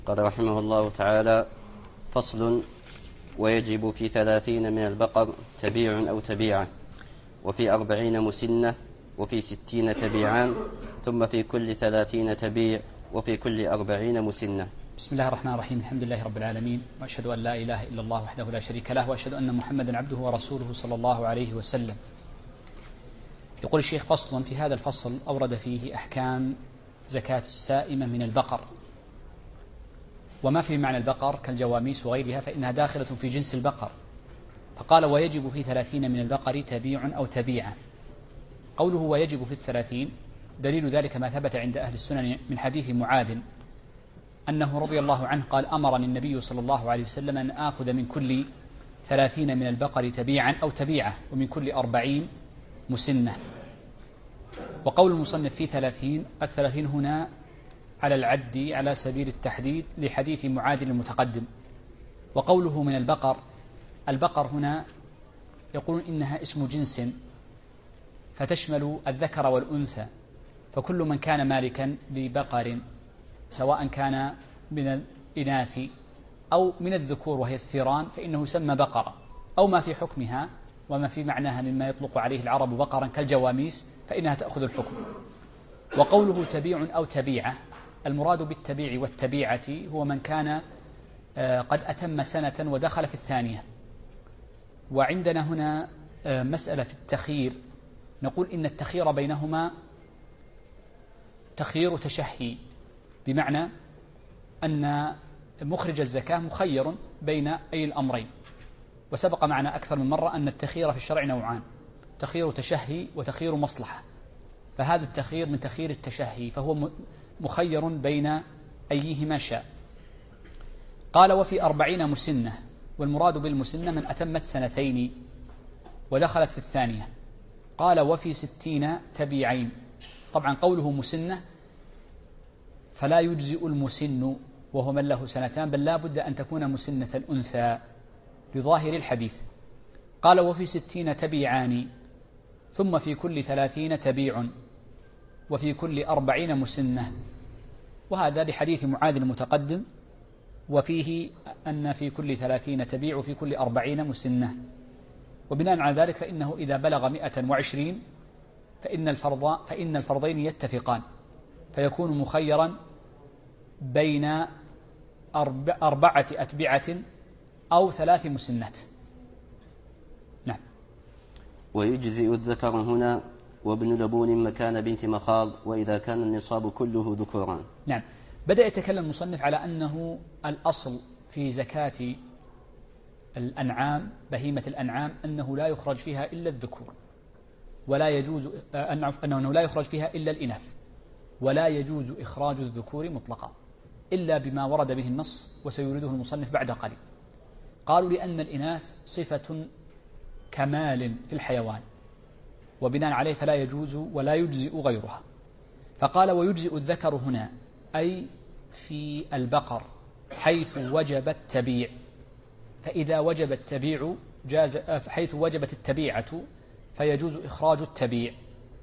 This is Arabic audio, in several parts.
قال رحمه الله تعالى: فصل: ويجب في 30 من البقر تبيع أو تبيعة، وفي 40 مسنة، وفي 60 تبيعان، ثم في كل 30 تبيع، وفي كل 40 مسنة. بسم الله الرحمن الرحيم. الحمد لله رب العالمين، وأشهد أن لا إله إلا الله وحده لا شريك له، وأشهد أن محمدا عبده ورسوله صلى الله عليه وسلم. يقول الشيخ: فصل: في هذا الفصل أورد فيه أحكام زكاة السائمة من البقر، وما في معنى البقر كالجواميس وغيرها فإنها داخلة في جنس البقر. فقال: ويجب في 30 من البقر تبيع أو تبيعة. قوله ويجب في 30 دليل ذلك ما ثبت عند أهل السنن من حديث معاذ أنه رضي الله عنه قال: أمرني النبي صلى الله عليه وسلم أن آخذ من كل 30 من البقر تبيعا أو تبيعة، ومن كل 40 مسنة. وقول المصنف في 30، 30 هنا على العد على سبيل التحديد لحديث معاذ المتقدم. وقوله من البقر، البقر هنا يقولون إنها اسم جنس فتشمل الذكر والأنثى، فكل من كان مالكا لبقر سواء كان من الإناث أو من الذكور وهي الثيران فإنه يسمى بقرة، أو ما في حكمها وما في معناها مما يطلق عليه العرب بقرا كالجواميس فإنها تأخذ الحكم. وقوله تبيع أو تبيعة، المراد بالتبيع والتبيعة هو من كان قد أتم سنة ودخل في الثانية. وعندنا هنا مسألة في التخيير، نقول إن التخيير بينهما تخيير تشهي، بمعنى أن مخرج الزكاة مخير بين أي الأمرين. وسبق معنا أكثر من مرة أن التخيير في الشرع نوعان: تخيير تشهي وتخيير مصلحة. فهذا التخيير من تخيير التشهي، فهو مخير بين أيهما شاء. قال: وفي 40 مسنة، والمراد بالمسنة من أتمت سنتين ودخلت في الثانية. قال: وفي 60 تبيعين. طبعا قوله مسنة فلا يجزئ المسن وهو من له سنتان، بل لا بد أن تكون مسنة أنثى لظاهر الحديث. قال: وفي 60 تبيعان، ثم في كل 30 تبيع، وفي كل 40 مسنة. وهذا لحديث معاذ المتقدم، وفيه أن في كل 30 تبيع وفي كل 40 مسنة. وبناء على ذلك فإنه إذا بلغ 120 فإن الفرضين يتفقان، فيكون مخيرا بين 4 أتبعة أو 3 مسنات. نعم. ويجزئ الذكر هنا وابن لبون مكان بنت مخاض، وإذا كان النصاب كله ذكوران. نعم. بدأ يتكلم المصنف على أنه الأصل في زكاة الأنعام بهيمة الأنعام أنه لا يخرج فيها إلا الذكور، ولا يجوز أنه لا يخرج فيها إلا الإناث، ولا يجوز إخراج الذكور مطلقا إلا بما ورد به النص وسيورده المصنف بعد قليل. قالوا: لأن الإناث صفة كمال في الحيوان، وبناء عليه فلا يجوز ولا يجزئ غيرها. فقال: ويجزئ الذكر هنا أي في البقر حيث وجب التبيع. فإذا وجب التبيع جاز، حيث وجبت التبيعة فيجوز إخراج التبيع،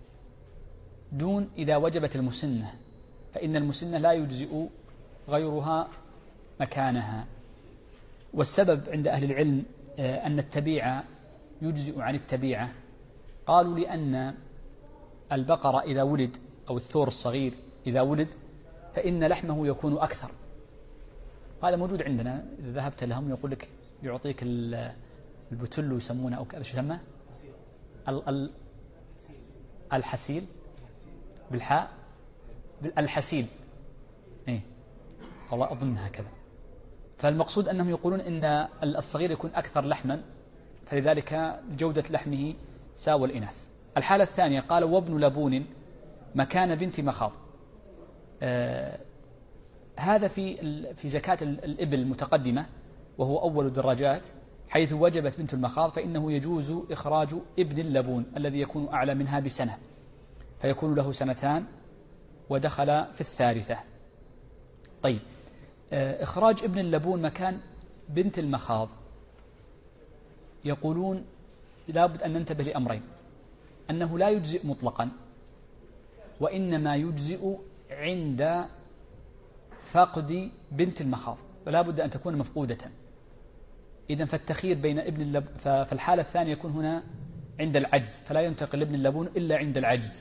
دون إذا وجبت المسنة، فإن المسنة لا يجزئ غيرها مكانها. والسبب عند أهل العلم أن التبيع يجزئ عن التبيعة، قالوا: لأن البقرة إذا ولد أو الثور الصغير إذا ولد فإن لحمه يكون أكثر. هذا موجود عندنا، إذا ذهبت لهم يقول لك يعطيك البتلو يسمونه أو كذا، شو يسمى؟ الحسيل بالحاء، الحسيل، إيه والله أظن هكذا. فالمقصود أنهم يقولون إن الصغير يكون أكثر لحما، فلذلك جودة لحمه ساوى الإناث. الحالة الثانية قال: وابن لبون مكان بنت مخاض. هذا في زكاة الإبل المتقدمة، وهو أول الدراجات، حيث وجبت بنت المخاض فإنه يجوز إخراج ابن اللبون الذي يكون أعلى منها بسنة، فيكون له 2 سنين ودخل في الثالثة. طيب، إخراج ابن اللبون مكان بنت المخاض، يقولون لابد أن ننتبه لأمرين: أنه لا يجزئ مطلقا، وإنما يجزئ عند فاقد بنت المخاض فلا بد أن تكون مفقودة. إذن فالتخيير بين فالحالة الثانية يكون هنا عند العجز، فلا ينتقل ابن اللبون إلا عند العجز.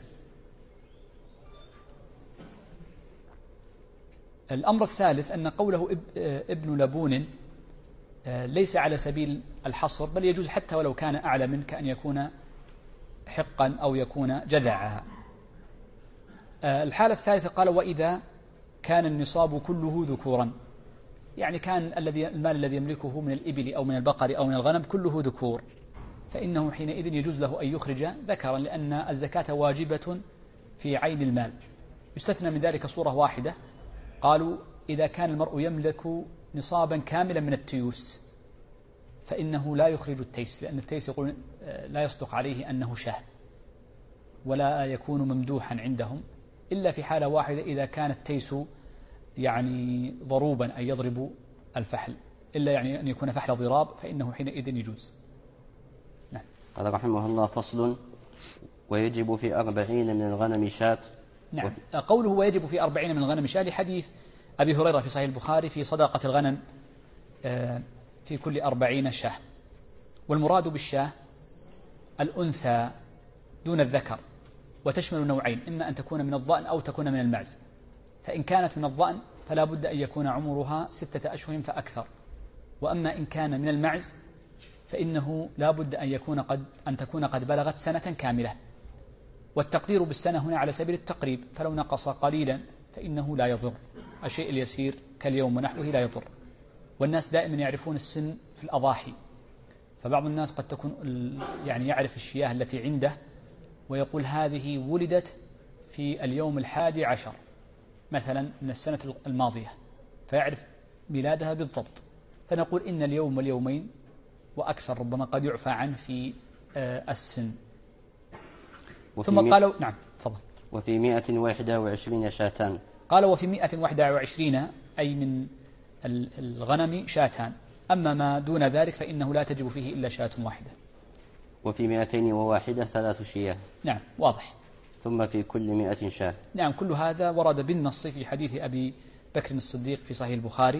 الأمر الثالث أن قوله ابن لبون ليس على سبيل الحصر، بل يجوز حتى ولو كان أعلى منه، كأن يكون حقا أو يكون جذعا. الحالة الثالثة قال وإذا كان النصاب كله ذكورا، يعني كان المال الذي يملكه من الإبل أو من البقر أو من الغنم كله ذكور، فإنه حينئذ يجوز له أن يخرج ذكرا، لأن الزكاة واجبة في عين المال. يستثنى من ذلك صورة واحدة، قالوا إذا كان المرء يملك نصابا كاملا من التيوس فإنه لا يخرج التيس، لأن التيس يقول لا يصدق عليه أنه شاه ولا يكون ممدوحا عندهم، إلا في حالة واحدة إذا كان التيس يعني ضروبا أي يضرب الفحل، إلا يعني أن يكون فحل ضراب فإنه حينئذ يجوز. نعم. قال رحمه الله فصل ويجب في 40 من الغنم شاة. نعم. قوله ويجب في 40 من الغنم شاة لحديث أبي هريرة في صحيح البخاري في صدقة الغنم في كل 40 شاة، والمراد بالشاة الأنثى دون الذكر، وتشمل نوعين، إما أن تكون من الضأن أو تكون من المعز. فإن كانت من الضأن فلا بد أن يكون عمرها 6 أشهر فأكثر، وأما إن كان من المعز فإنه لا بد أن تكون قد بلغت سنة كاملة. والتقدير بالسنة هنا على سبيل التقريب، فلو نقص قليلا فإنه لا يضر، الشيء اليسير كاليوم ونحوه لا يضر. والناس دائما يعرفون السن في الأضاحي، فبعض الناس قد تكون يعني يعرف الشياه التي عنده ويقول هذه ولدت في اليوم 11 مثلا من السنة الماضية، فيعرف ميلادها بالضبط، فنقول إن اليوم واليومين وأكثر ربما قد يعفى عنه في السن. ثم قالوا نعم تفضل. وفي 121 شاتان. قال وفي 121 أي من الغنم شاتان، أما ما دون ذلك فإنه لا تجب فيه إلا شاة واحدة. وفي 201 3 شياه. نعم واضح. ثم في كل 100 شاة. نعم كل هذا ورد بالنص في حديث أبي بكر الصديق في صحيح البخاري،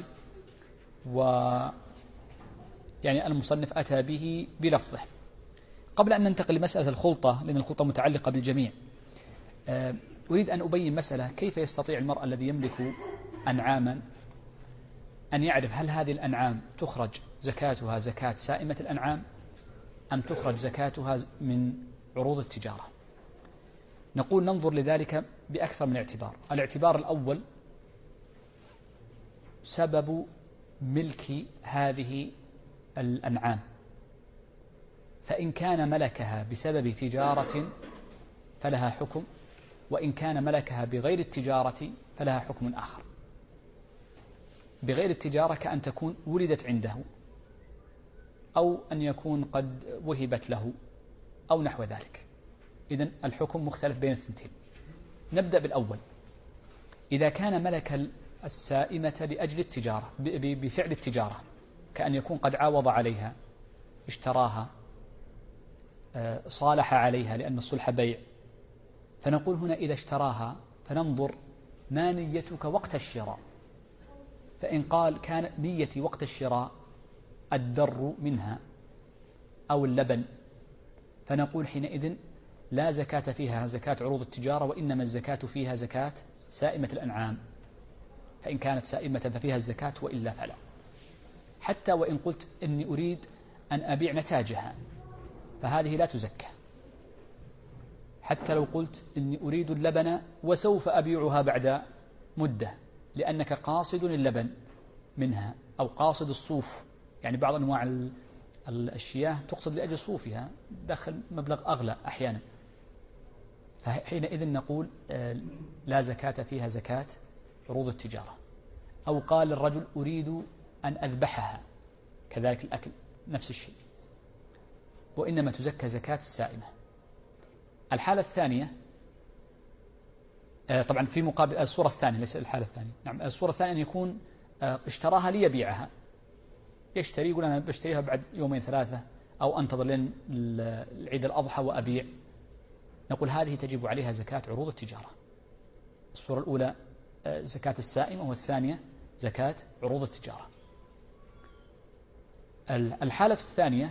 يعني المصنف أتى به بلفظه. قبل أن ننتقل لمسألة الخلطة، لأن الخلطة متعلقة بالجميع، أريد أن أبين مسألة: كيف يستطيع المرء الذي يملك أنعاما أن يعرف هل هذه الأنعام تخرج زكاتها زكاة سائمة الأنعام أم تخرج زكاتها من عروض التجارة؟ نقول ننظر لذلك بأكثر من اعتبار. الاعتبار الأول سبب ملك هذه الأنعام، فإن كان ملكها بسبب تجارة فلها حكم، وإن كان ملكها بغير التجارة فلها حكم آخر. بغير التجارة كأن تكون ولدت عنده، أو أن يكون قد وهبت له، أو نحو ذلك. إذن الحكم مختلف بين الثنتين. نبدأ بالأول. إذا كان ملك السائمة لأجل التجارة بفعل التجارة، كأن يكون قد عاوض عليها، اشتراها، صالح عليها، لأن الصلح بيع، فنقول هنا إذا اشتراها فننظر ما نيتك وقت الشراء. فإن قال كان نيتي وقت الشراء الدر منها أو اللبن، فنقول حينئذ لا زكاة فيها زكاة عروض التجارة، وإنما الزكاة فيها زكاة سائمة الأنعام. فإن كانت سائمة ففيها الزكاة، وإلا فلا. حتى وإن قلت إني أريد أن أبيع نتاجها فهذه لا تزكى. حتى لو قلت إني أريد اللبن وسوف أبيعها بعد مدة، لأنك قاصد اللبن منها أو قاصد الصوف، يعني بعض أنواع الشياه تقصد لأجل صوفها، دخل مبلغ أغلى أحيانا، فحينئذ نقول لا زكاة فيها زكاة عروض التجارة. أو قال الرجل أريد أن أذبحها، كذلك الأكل نفس الشيء، وإنما تزكى زكاة السائمة. الحالة الثانية طبعا في مقابل الصورة الثانية، ليس الحالة الثانية. نعم الصورة الثانية أن يكون اشتراها ليبيعها، يشتري يقول أنا بشتريها بعد 2-3 يوم، أو أنتظر لين العيد الأضحى وأبيع. نقول هذه تجب عليها زكاة عروض التجارة. الصورة الأولى زكاة السائمة، والثانية زكاة عروض التجارة. الحالة الثانية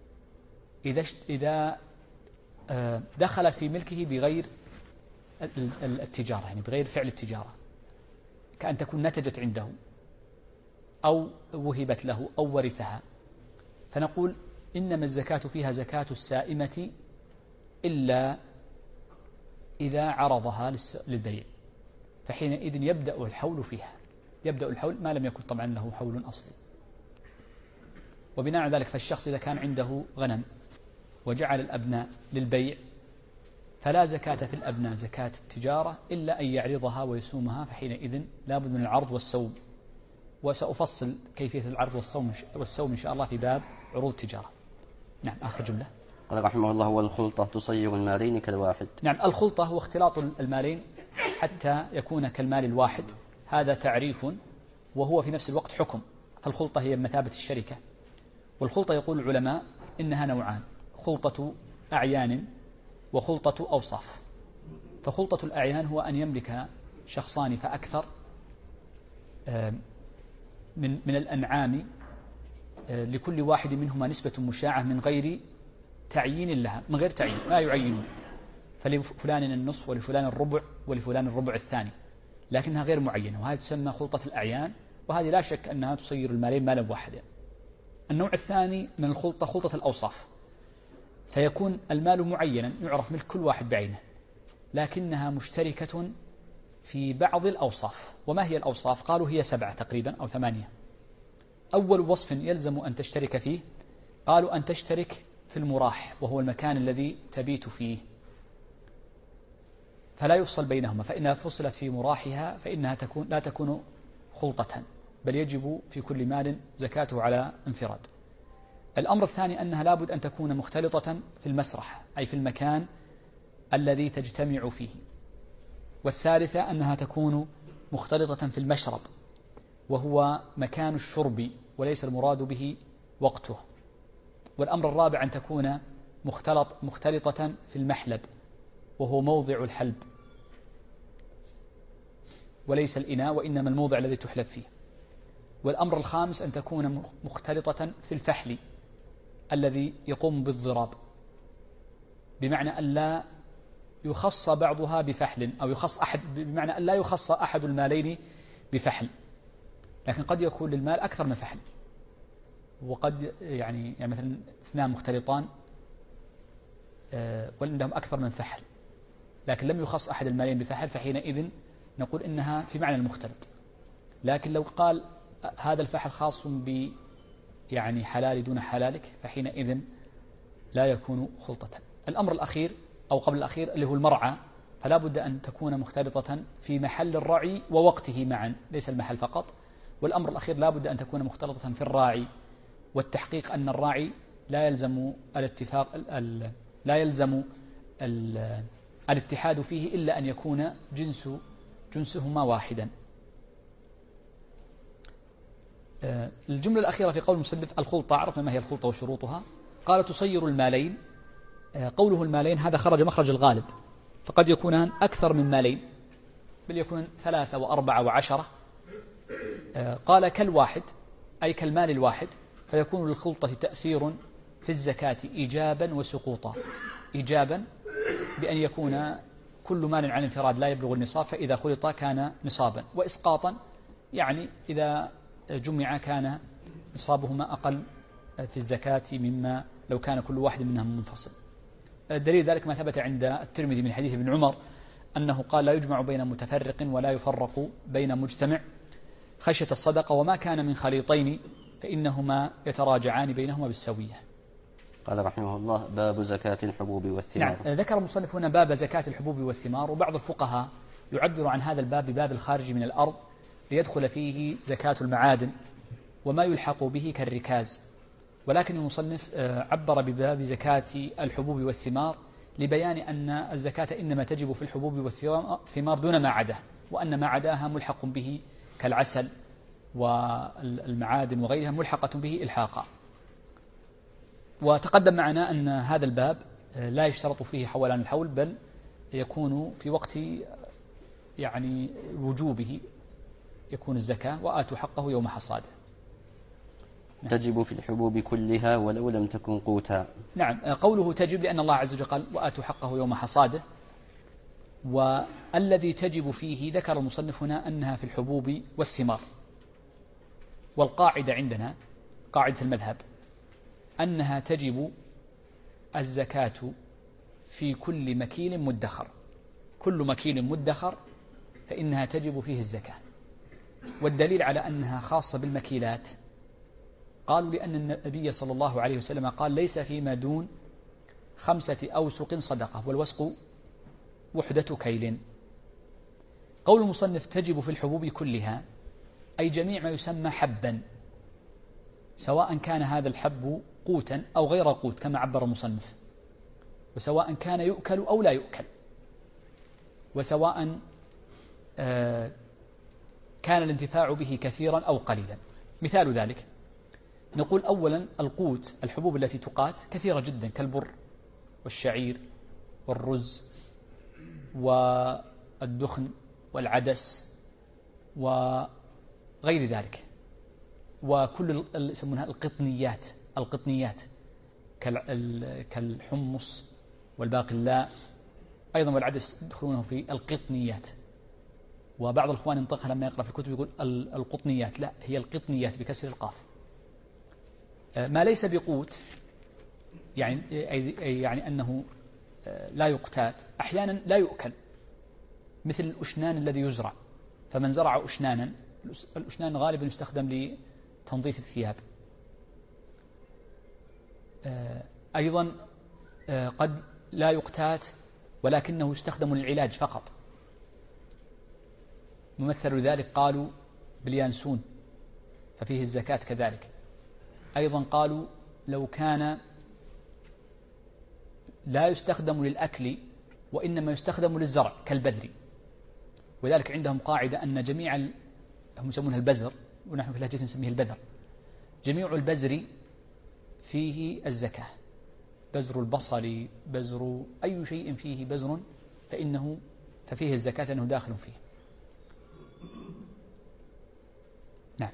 إذا دخلت في ملكه بغير التجارة، يعني بغير فعل التجارة، كأن تكون نتجت عنده أو وهبت له أو ورثها، فنقول إنما الزكاة فيها زكاة السائمة إلا إذا عرضها للبيع، فحينئذ يبدأ الحول فيها، يبدأ الحول ما لم يكن طبعا له حول أصلي. وبناء على ذلك فالشخص إذا كان عنده غنم وجعل الأبناء للبيع فلا زكاة في الأبناء زكاة التجارة إلا أن يعرضها ويسومها، فحينئذ لا بد من العرض والسوم، وسأفصل كيفية العرض والسوم إن شاء الله في باب عروض التجارة. نعم. آخر جملة. قال رحمه الله: والخلطة تصير المالين كالواحد. نعم. الخلطة هو اختلاط المالين حتى يكون كالمال الواحد، هذا تعريف وهو في نفس الوقت حكم. فالخلطة هي بمثابة الشركة، والخلطة يقول العلماء إنها نوعان: خلطة أعيان وخلطة أوصاف. فخلطة الأعيان هو أن يملك شخصان فأكثر من الأنعام، لكل واحد منهما نسبة مشاعة من غير تعيين لها، من غير تعيين، لا يعينون، فلفلان النصف ولفلان الربع ولفلان الربع الثاني، لكنها غير معينة، وهذه تسمى خلطة الأعيان، وهذه لا شك أنها تصير المالين مالا واحدا. النوع الثاني من الخلطة خلطة الأوصاف، فيكون المال معينا يعرف ملك كل واحد بعينه، لكنها مشتركة في بعض الأوصاف. وما هي الأوصاف؟ قالوا هي 7 تقريبا أو 8. أول وصف يلزم أن تشترك فيه قالوا أن تشترك في المراح، وهو المكان الذي تبيت فيه، فلا يفصل بينهما، فإنها فصلت في مراحها فإنها لا تكون خلطة، بل يجب في كل مال زكاته على انفراد. الأمر الثاني أنها لابد أن تكون مختلطة في المسرح، أي في المكان الذي تجتمع فيه. والثالثة أنها تكون مختلطة في المشرب، وهو مكان الشرب وليس المراد به وقته. والأمر الرابع أن تكون مختلطة في المحلب، وهو موضع الحلب وليس الإناء، وإنما الموضع الذي تحلب فيه. والأمر الخامس أن تكون مختلطة في الفحل الذي يقوم بالضراب، بمعنى أن لا يخص بعضها بفحل، أو يخص أحد، بمعنى أن لا يخص أحد المالين بفحل، لكن قد يكون للمال أكثر من فحل، وقد يعني مثلا 2 مختلطان وعندهم أكثر من فحل، لكن لم يخص أحد المالين بفحل، فحينئذ نقول إنها في معنى المختلط. لكن لو قال هذا الفحل خاص ب يعني حلال دون حلالك، فحينئذ لا يكون خلطة. الأمر الأخير أو قبل الأخير اللي هو المرعى، فلا بد أن تكون مختلطة في محل الرعي ووقته معا، ليس المحل فقط. والأمر الأخير لا بد أن تكون مختلطة في الراعي، والتحقيق أن الراعي لا يلزم الاتفاق لا يلزم الاتحاد فيه إلا أن يكون جنسهما واحدا. الجملة الأخيرة في قول المصنف الخلطة، عرفنا ما هي الخلطة وشروطها. قال تصير المالين. قوله المالين هذا خرج مخرج الغالب، فقد يكونان أكثر من مالين، بل يكون 3 و4 و10. قال كالواحد، أي كالمال الواحد، فيكون للخلطة تأثير في الزكاة إيجابا وسقوطا. إيجابا بأن يكون كل مال عن انفراد لا يبلغ النصاب، فإذا خلط كان نصابا، وإسقاطا يعني إذا جمع كان نصابهما أقل في الزكاة مما لو كان كل واحد منهم منفصل. دليل ذلك ما ثبت عند الترمذي من حديث ابن عمر أنه قال لا يجمع بين متفرق ولا يفرق بين مجتمع خشية الصدقة، وما كان من خليطين فإنهما يتراجعان بينهما بالسوية. قال رحمه الله: باب زكاة الحبوب والثمار. نعم. ذكر المصنف هنا باب زكاة الحبوب والثمار، وبعض الفقهاء يعبر عن هذا الباب بباب الخارج من الأرض، ليدخل فيه زكاة المعادن وما يلحق به كالركاز، ولكن المصنف عبر بباب زكاة الحبوب والثمار لبيان أن الزكاة إنما تجب في الحبوب والثمار دون ما عداه، وأن ما عداها ملحق به كالعسل والمعادن وغيرها ملحقة به إلحاقا. وتقدم معنا أن هذا الباب لا يشترط فيه حولان الحول، بل يكون في وقت يعني وجوبه يكون الزكاة، وآتوا حقه يوم حصاده. تجب في الحبوب كلها ولو لم تكن قوتا. نعم، قوله تجب لأن الله عز وجل قال وآتوا حقه يوم حصاده، والذي تجب فيه ذكر المصنف هنا أنها في الحبوب والثمار. والقاعدة عندنا قاعدة المذهب أنها تجب الزكاة في كل مكيل مدخر، كل مكيل مدخر فإنها تجب فيه الزكاة. والدليل على أنها خاصة بالمكيلات قالوا لأن النبي صلى الله عليه وسلم قال ليس فيما دون 5 أوسق صدقة، والوسق وحدة كيل. قول المصنف تجب في الحبوب كلها أي جميع ما يسمى حبا، سواء كان هذا الحب قوتا أو غير قوت كما عبر المصنف، وسواء كان يؤكل أو لا يؤكل، وسواء كان الانتفاع به كثيرا أو قليلا. مثال ذلك نقول أولا القوت، الحبوب التي تقات كثيرة جدا كالبر والشعير والرز والدخن والعدس وغير ذلك، وكل يسمونها القطنيات كالحمص والباقلاء أيضا، والعدس يدخلونه في القطنيات. وبعض الإخوان ينطقها لما يقرأ في الكتب يقول القطنيات، لا، هي القطنيات بكسر القاف. ما ليس بقوت يعني أنه لا يقتات، أحيانا لا يؤكل، مثل الأشنان الذي يزرع، فمن زرع أشنانا، الأشنان غالبا يستخدم لتنظيف الثياب. أيضا قد لا يقتات ولكنه يستخدم للعلاج فقط. ممثل ذلك قالوا باليانسون ففيه الزكاة كذلك. أيضا قالوا لو كان لا يستخدم للأكل وإنما يستخدم للزرع كالبذر، وذلك عندهم قاعدة أن جميع هم يسمونها البذر ونحن في لهجتنا نسميه البذر، جميع البذر فيه الزكاة، بذر البصل، بذر أي شيء فيه بذر ففيه الزكاة لأنه داخل فيه. نعم.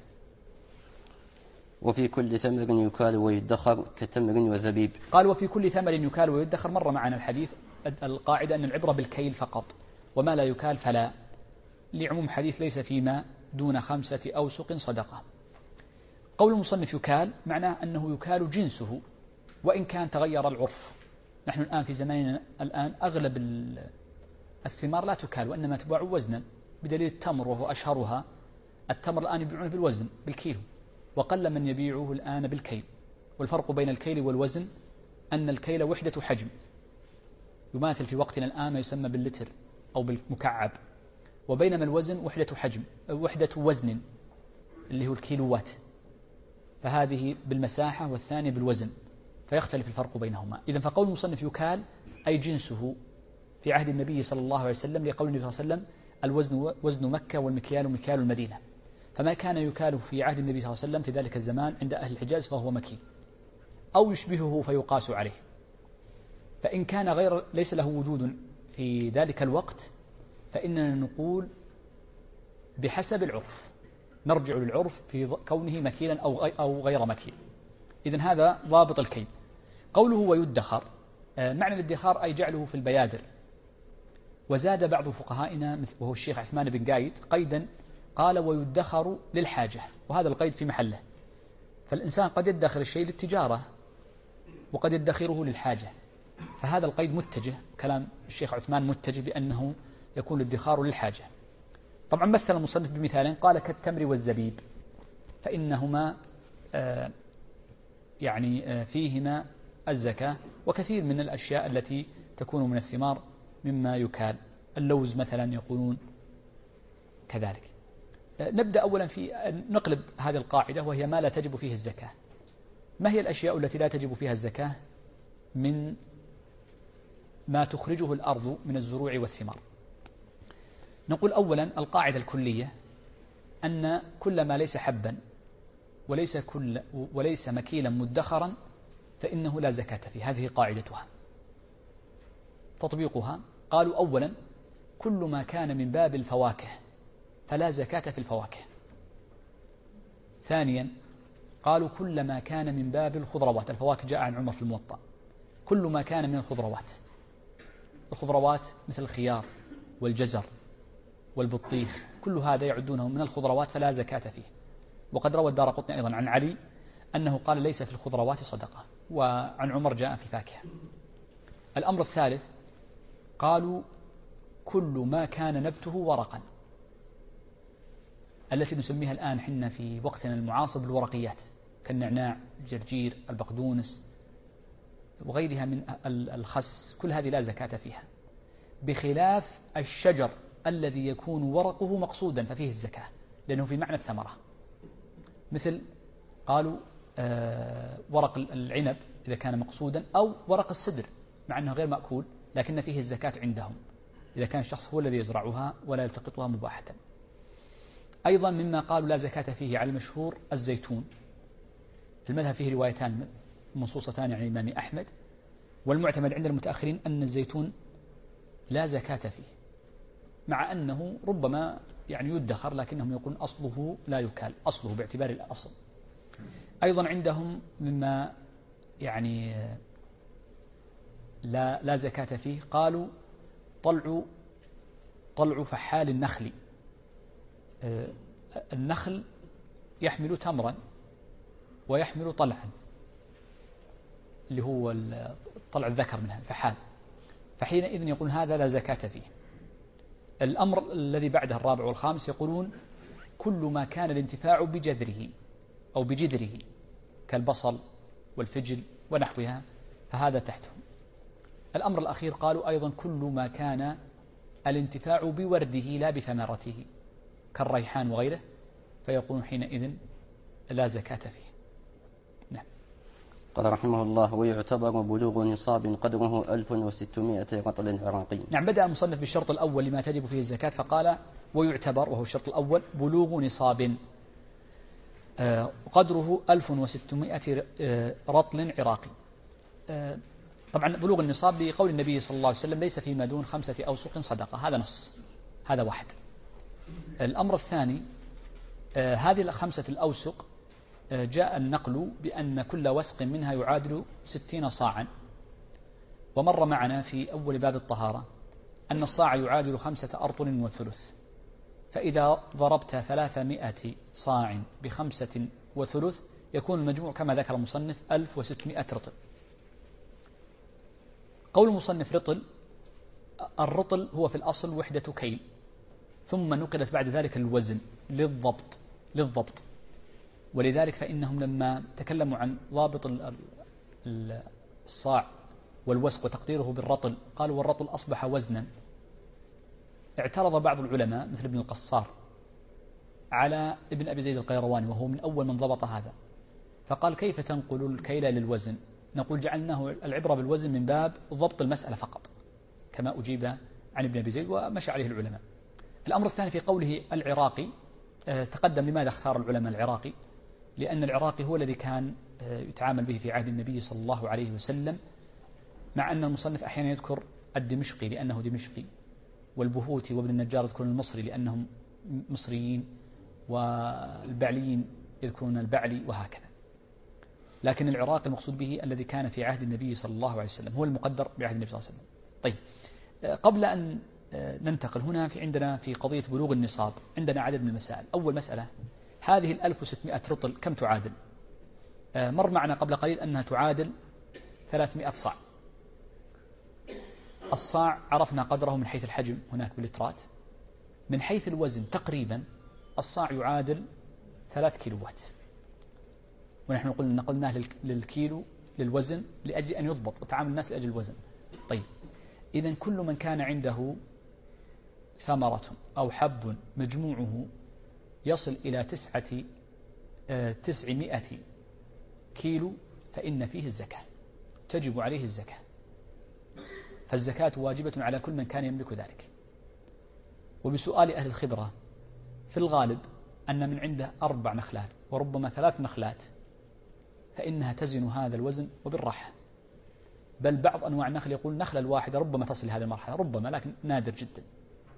وفي كل ثمر يكال ويدخر كتمر وزبيب. قال وفي كل ثمر يكال ويدخر، مر معنا الحديث. القاعدة أن العبرة بالكيل فقط، وما لا يكال فلا، لعموم حديث ليس فيما دون 5 أوسق صدقة. قول المصنف يكال معناه أنه يكال جنسه وإن كان تغير العرف. نحن الآن في زماننا الآن أغلب الثمار لا تكال وإنما تباع وزنا، بدليل التمر وهو أشهرها. التمر الآن يبيعونه بالوزن بالكيلو، وقل من يبيعه الآن بالكيل. والفرق بين الكيل والوزن أن الكيل وحدة حجم، يماثل في وقتنا الآن ما يسمى باللتر أو بالمكعب، وبينما الوزن وحدة حجم، وحدة وزن اللي هو الكيلوات، فهذه بالمساحة والثانية بالوزن، فيختلف الفرق بينهما. إذن فقول المصنف يكال أي جنسه في عهد النبي صلى الله عليه وسلم، لقول النبي صلى الله عليه وسلم الوزن وزن مكة والمكيال مكيال المدينة، فما كان يكال في عهد النبي صلى الله عليه وسلم في ذلك الزمان عند أهل الحجاز فهو مكيل أو يشبهه فيقاس عليه. فإن كان ليس له وجود في ذلك الوقت فإننا نقول بحسب العرف، نرجع للعرف في كونه مكيلا أو غير مكيل. إذن هذا ضابط الكيل. قوله ويدخر، معنى الادخار أي جعله في البيادر. وزاد بعض فقهائنا وهو الشيخ عثمان بن قايد قيدا، قال ويدخر للحاجة، وهذا القيد في محله. فالإنسان قد يدخر الشيء للتجارة وقد يدخره للحاجة، فهذا القيد متجه، كلام الشيخ عثمان متجه بأنه يكون الادخار للحاجة. طبعا مثل المصنف بمثالين، قال كالتمر والزبيب، فإنهما فيهما الزكاة، وكثير من الأشياء التي تكون من الثمار مما يكال، اللوز مثلا يقولون كذلك. نبدأ أولا في نقلب هذه القاعدة، وهي ما لا تجب فيه الزكاة. ما هي الأشياء التي لا تجب فيها الزكاة من ما تخرجه الأرض من الزروع والثمار؟ نقول أولا القاعدة الكلية أن كل ما ليس حبا وليس مكيلا مدخرا فإنه لا زكاة فيه. هذه قاعدتها. تطبيقها قالوا أولا كل ما كان من باب الفواكه فلا زكاة في الفواكه. ثانيا قالوا كل ما كان من باب الخضروات، الفواكه جاء عن عمر في الموطأ، كل ما كان من الخضروات، الخضروات مثل الخيار والجزر والبطيخ، كل هذا يعدونه من الخضروات فلا زكاة فيه. وقد روى الدارقطني أيضا عن علي أنه قال ليس في الخضروات صدقة، وعن عمر جاء في الفاكهة. الأمر الثالث قالوا كل ما كان نبته ورقا، التي نسميها الآن حنا في وقتنا المعاصر بالورقيات، كالنعناع، الجرجير، البقدونس وغيرها من الخس، كل هذه لا زكاة فيها، بخلاف الشجر الذي يكون ورقه مقصودا ففيه الزكاة، لأنه في معنى الثمرة. مثل قالوا ورق العنب إذا كان مقصودا، أو ورق السدر مع أنه غير مأكول لكن فيه الزكاة عندهم إذا كان الشخص هو الذي يزرعها ولا يلتقطها مباحة. أيضا مما قالوا لا زكاة فيه على المشهور الزيتون، المذهب فيه روايتان منصوصتان عن الإمام أحمد، والمعتمد عند المتأخرين أن الزيتون لا زكاة فيه، مع أنه ربما يدخر، لكنهم يقولون أصله لا يكال، أصله باعتبار الأصل. أيضا عندهم مما لا زكاة فيه قالوا طلع فحال النخل، النخل يحمل تمرا ويحمل طلعا اللي هو طلع الذكر منها الفحال، فحينئذ يقول هذا لا زكاة فيه. الأمر الذي بعده الرابع والخامس يقولون كل ما كان الانتفاع بجذره أو بجذره كالبصل والفجل ونحوها فهذا تحتهم. الأمر الأخير قالوا أيضا كل ما كان الانتفاع بورده لا بثمرته كالريحان وغيره، فيقولون حينئذ لا زكاة فيه. نعم. قال رحمه الله: ويعتبر بلوغ نصاب قدره 1600 رطل عراقي. نعم. بدأ المصنف بالشرط الأول لما تجب فيه الزكاة، فقال ويعتبر، وهو الشرط الأول، بلوغ نصاب قدره 1600 رطل عراقي. طبعا بلوغ النصاب بقول النبي صلى الله عليه وسلم ليس فيما دون 5 أوسق صدقة، هذا نص، هذا واحد. الأمر الثاني هذه 5 الأوسق جاء النقل بأن كل وسق منها يعادل 60 صاعا، ومر معنا في أول باب الطهارة أن الصاع يعادل 5 أرطل وثلث، فإذا ضربت 300 صاع ب5 وثلث يكون المجموع كما ذكر المصنف 1600 رطل. قول المصنف رطل، الرطل هو في الأصل وحدة كيل، ثم نقلت بعد ذلك الوزن للضبط، ولذلك فإنهم لما تكلموا عن ضابط الصاع والوسق وتقديره بالرطل قالوا والرطل أصبح وزنا. اعترض بعض العلماء مثل ابن القصار على ابن أبي زيد القيرواني وهو من أول من ضبط هذا، فقال كيف تنقل الكيل للوزن؟ نقول جعلناه العبرة بالوزن من باب ضبط المسألة فقط، كما أجيب عن ابن أبي زيد ومشى عليه العلماء. الأمر الثاني في قوله العراقي، تقدم لماذا اختار العلماء العراقي؟ لأن العراقي هو الذي كان يتعامل به في عهد النبي صلى الله عليه وسلم، مع أن المصنف أحيانا يذكر الدمشقي لأنه دمشقي، والبهوتي وابن النجار يذكرون المصري لأنهم مصريين، والبعليين يذكرون البعلي، وهكذا. لكن العراقي المقصود به الذي كان في عهد النبي صلى الله عليه وسلم، هو المقدر بعهد النبي صلى الله عليه وسلم. طيب، قبل أن ننتقل هنا عندنا في قضية بلوغ النصاب عندنا عدد من المسائل. أول مسألة، هذه 1600 رطل كم تعادل؟ مر معنا قبل قليل أنها تعادل 300 صاع. الصاع عرفنا قدره من حيث الحجم هناك باللترات، من حيث الوزن تقريبا الصاع يعادل 3 كيلوات، ونحن نقلناه للكيلو للوزن لأجل أن يضبط وتعامل الناس لأجل الوزن. طيب، إذن كل من كان عنده ثمرة أو حب مجموعه يصل إلى 900 كيلو فإن فيه الزكاة، تجب عليه الزكاة، فالزكاة واجبة على كل من كان يملك ذلك. وبسؤال أهل الخبرة في الغالب أن من عنده 4 نخلات وربما 3 نخلات فإنها تزن هذا الوزن وبالراحة، بل بعض أنواع النخل يقول النخلة الواحدة ربما تصل لهذه المرحلة، ربما، لكن نادر جدا.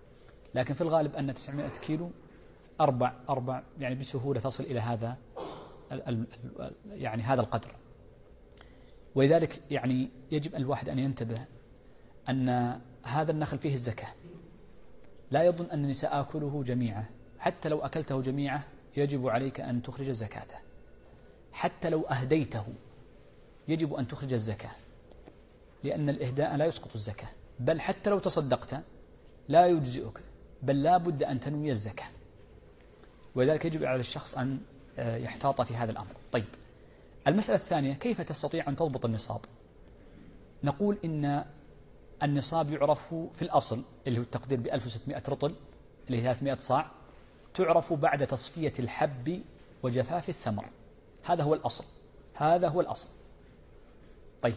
لكن في الغالب أن 900 كيلو أربع يعني بسهولة تصل إلى هذا يعني هذا القدر. ولذلك يعني يجب الواحد أن ينتبه أن هذا النخل فيه الزكاة. لا يظن أنني سآكله جميعا، حتى لو أكلته جميعا يجب عليك أن تخرج زكاته. حتى لو أهديته يجب أن تخرج الزكاة، لأن الإهداء لا يسقط الزكاة. بل حتى لو تصدقت لا يجزئك، بل لا بد أن تنوي الزكاة. ولذلك يجب على الشخص أن يحتاط في هذا الأمر. طيب، المسألة الثانية: كيف تستطيع أن تضبط النصاب؟ نقول إن النصاب يعرف في الأصل اللي هو التقدير ب1600 رطل اللي هي 300 صاع، تعرف بعد تصفية الحب وجفاف الثمر. هذا هو الأصل، هذا هو الأصل. طيب،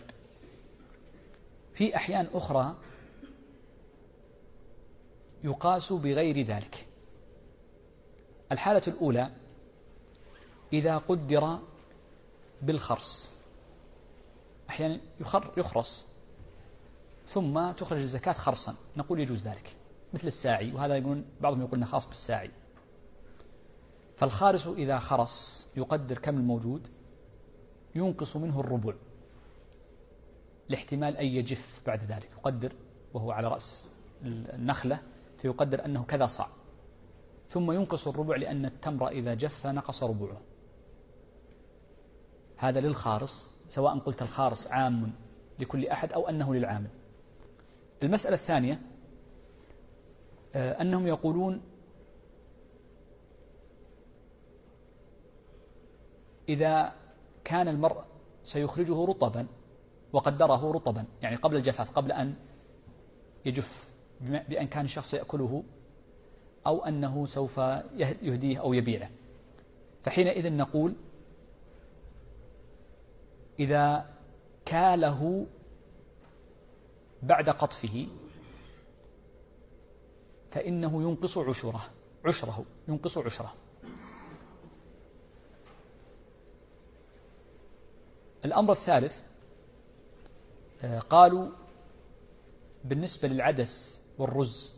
في أحيان أخرى يقاس بغير ذلك. الحالة الأولى إذا قدر بالخرص، أحيانا يخرص ثم تخرج الزكاة خرصا، نقول يجوز ذلك، مثل الساعي، وهذا يقولون بعضهم يقول خاص بالساعي. فالخارص إذا خرص يقدر كم الموجود، ينقص منه الربع لاحتمال أن يجف بعد ذلك، يقدر وهو على رأس النخلة فيقدر أنه كذا صاع، ثم ينقص الربع لأن التمر إذا جف نقص ربعه. هذا للخارص، سواء قلت الخارص عام لكل أحد أو أنه للعامل. المسألة الثانية أنهم يقولون إذا كان المرء سيخرجه رطبا وقدره رطبا، يعني قبل الجفاف، قبل أن يجف، بأن كان الشخص يأكله أو أنه سوف يهديه أو يبيعه، فحينئذ نقول إذا كاله بعد قطفه فإنه ينقص عشره ينقص عشره. الأمر الثالث قالوا بالنسبة للعدس والرز،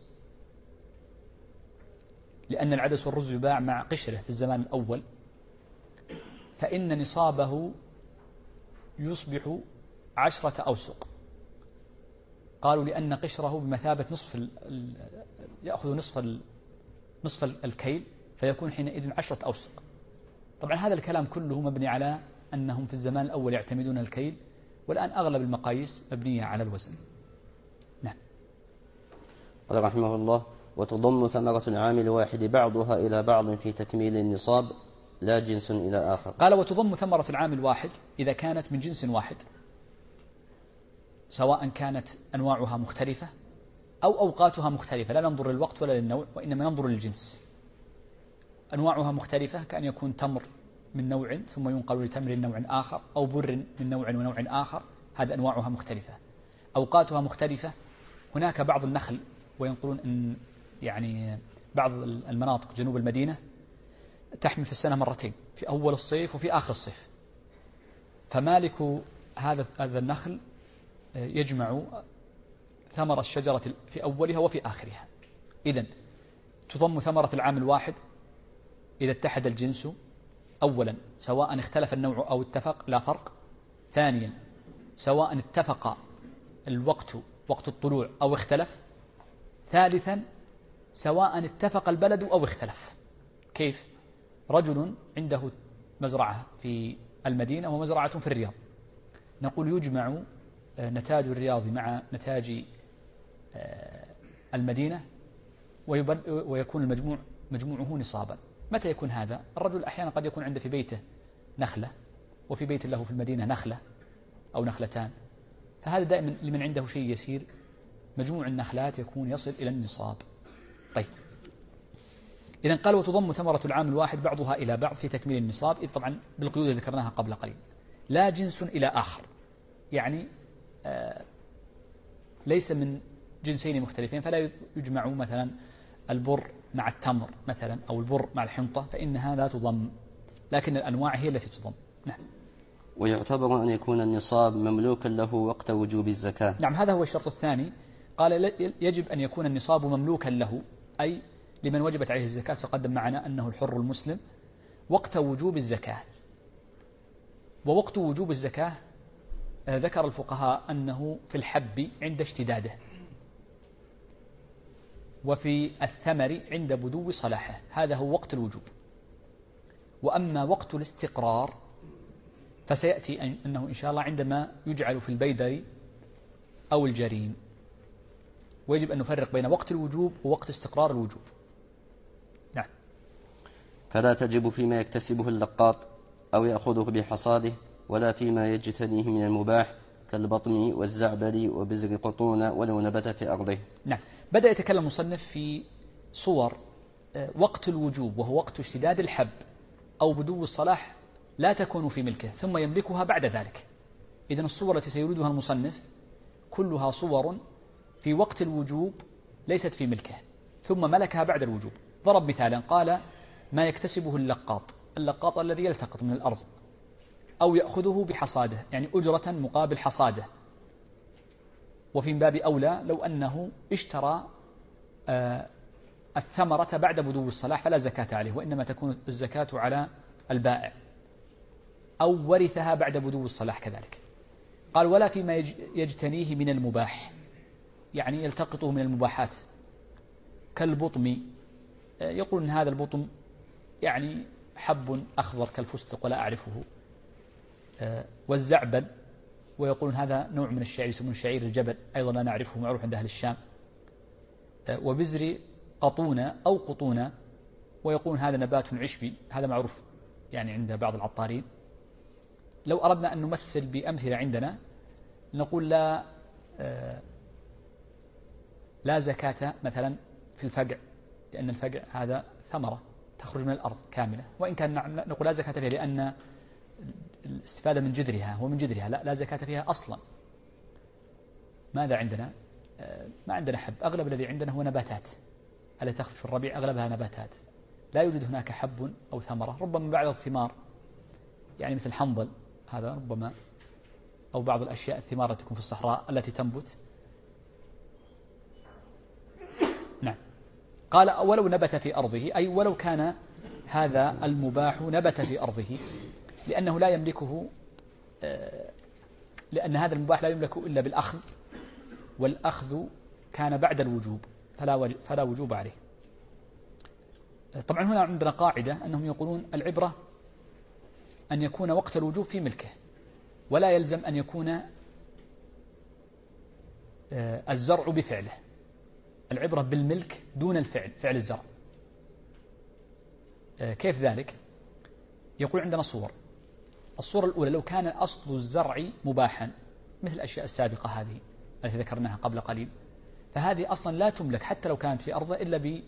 لأن العدس والرز يباع مع قشره في الزمان الأول، فإن نصابه يصبح 10 أوسق. قالوا لأن قشره بمثابة يأخذ نصف الكيل، فيكون حينئذ 10 أوسق. طبعا هذا الكلام كله مبني على أنهم في الزمان الأول يعتمدون الكيل، والآن أغلب المقاييس مبنية على الوزن. نعم. قال رحمه الله: وتضم ثمرة العام الواحد بعضها إلى بعض في تكميل النصاب، لا جنس إلى آخر. قال: وتضم ثمرة العام الواحد إذا كانت من جنس واحد، سواء كانت أنواعها مختلفة أو أوقاتها مختلفة. لا ننظر للوقت ولا للنوع، وإنما ننظر للجنس. أنواعها مختلفة كأن يكون تمر من نوع ثم ينقل لتمر نوع آخر، أو بر من نوع ونوع آخر، هذا أنواعها مختلفة. أوقاتها مختلفة، هناك بعض النخل، وينقلون أن يعني بعض المناطق جنوب المدينة تحمل في السنة مرتين، في أول الصيف وفي آخر الصيف، فمالك هذا النخل يجمع ثمر الشجرة في أولها وفي آخرها. إذن تضم ثمرة العام الواحد إذا اتحد الجنس، أولا سواء اختلف النوع أو اتفق لا فرق، ثانيا سواء اتفق الوقت وقت الطلوع أو اختلف، ثالثا سواء اتفق البلد أو اختلف. كيف؟ رجل عنده مزرعة في المدينة ومزرعة في الرياض، نقول يجمع نتاج الرياض مع نتاج المدينة ويكون المجموع مجموعه نصابا. متى يكون هذا؟ الرجل أحيانا قد يكون عنده في بيته نخلة، وفي بيت له في المدينة نخلة أو نخلتان، فهذا دائما لمن عنده شيء يسير مجموع النخلات يكون يصل إلى النصاب. طيب، إذن قال: وتضم ثمرة العام الواحد بعضها إلى بعض في تكميل النصاب، إذ طبعا بالقيود اللي ذكرناها قبل قليل، لا جنس إلى آخر، يعني ليس من جنسين مختلفين، فلا يجمع مثلا البر مع التمر مثلا أو البر مع الحنطة، فإنها لا تضم، لكن الأنواع هي التي تضم. نعم. ويعتبر أن يكون النصاب مملوكا له وقت وجوب الزكاة. نعم، هذا هو الشرط الثاني. قال: يجب أن يكون النصاب مملوكا له، أي لمن وجبت عليه الزكاة. تقدم معنا أنه الحر المسلم وقت وجوب الزكاة. ووقت وجوب الزكاة ذكر الفقهاء أنه في الحب عند اشتداده، وفي الثمر عند بدو صلاحه، هذا هو وقت الوجوب. وأما وقت الاستقرار فسيأتي أنه إن شاء الله عندما يجعل في البيدر أو الجرين، ويجب أن نفرق بين وقت الوجوب ووقت استقرار الوجوب. نعم. فلا تجب فيما يكتسبه اللقاط أو يأخذه بحصاده، ولا فيما يجتنيه من المباح كالبطن والزعبل وبزر قطون ولو نبت في أرضه. نعم. بدأ يتكلم المصنف في صور وقت الوجوب، وهو وقت اشتداد الحب أو بدو الصلاح لا تكون في ملكه ثم يملكها بعد ذلك. إذن الصور التي سيريدها المصنف كلها صور في وقت الوجوب ليست في ملكه ثم ملكها بعد الوجوب. ضرب مثالا قال ما يكتسبه اللقاط، اللقاط الذي يلتقط من الأرض، أو يأخذه بحصاده، يعني أجرة مقابل حصاده. وفي باب أولى لو أنه اشترى الثمرة بعد بدو الصلاح فلا زكاة عليه، وإنما تكون الزكاة على البائع، أو ورثها بعد بدو الصلاح كذلك. قال ولا فيما يجتنيه من المباح، يعني يلتقطه من المباحات كالبطم، يقول إن هذا البطم يعني حب أخضر كالفستق ولا أعرفه، والزعبل، ويقولون هذا نوع من الشعير يسمونه شعير الجبل أيضا لا نعرفه، معروف عند أهل الشام، وبزر قطونة أو قطونة، ويقولون هذا نبات عشبي، هذا معروف يعني عند بعض العطارين. لو أردنا أن نمثل بأمثلة عندنا نقول لا زكاة مثلا في الفقع، لأن الفقع هذا ثمرة تخرج من الأرض كاملة، وإن كان نقول لا زكاة فيها لأن الاستفادة من جذرها هو من جذرها، لا زكاة فيها أصلا. ماذا عندنا؟ ما عندنا حب، أغلب الذي عندنا هو نباتات التي تخرج في الربيع، أغلبها نباتات، لا يوجد هناك حب أو ثمرة. ربما بعض الثمار يعني مثل حنظل هذا ربما، أو بعض الأشياء الثمار التي تكون في الصحراء التي تنبت. نعم. قال ولو نبت في أرضه، أي ولو كان هذا المباح نبت في أرضه، لأنه لا يملكه، لأن هذا المباح لا يملك إلا بالأخذ، والأخذ كان بعد الوجوب فلا وجوب عليه. طبعا هنا عندنا قاعدة أنهم يقولون العبرة أن يكون وقت الوجوب في ملكه، ولا يلزم أن يكون الزرع بفعله، العبرة بالملك دون الفعل، فعل الزرع. كيف ذلك؟ يقول عندنا صور. الصورة الأولى لو كان أصل الزرع مباحا مثل الأشياء السابقة هذه التي ذكرناها قبل قليل، فهذه أصلا لا تملك حتى لو كانت في أرضه إلا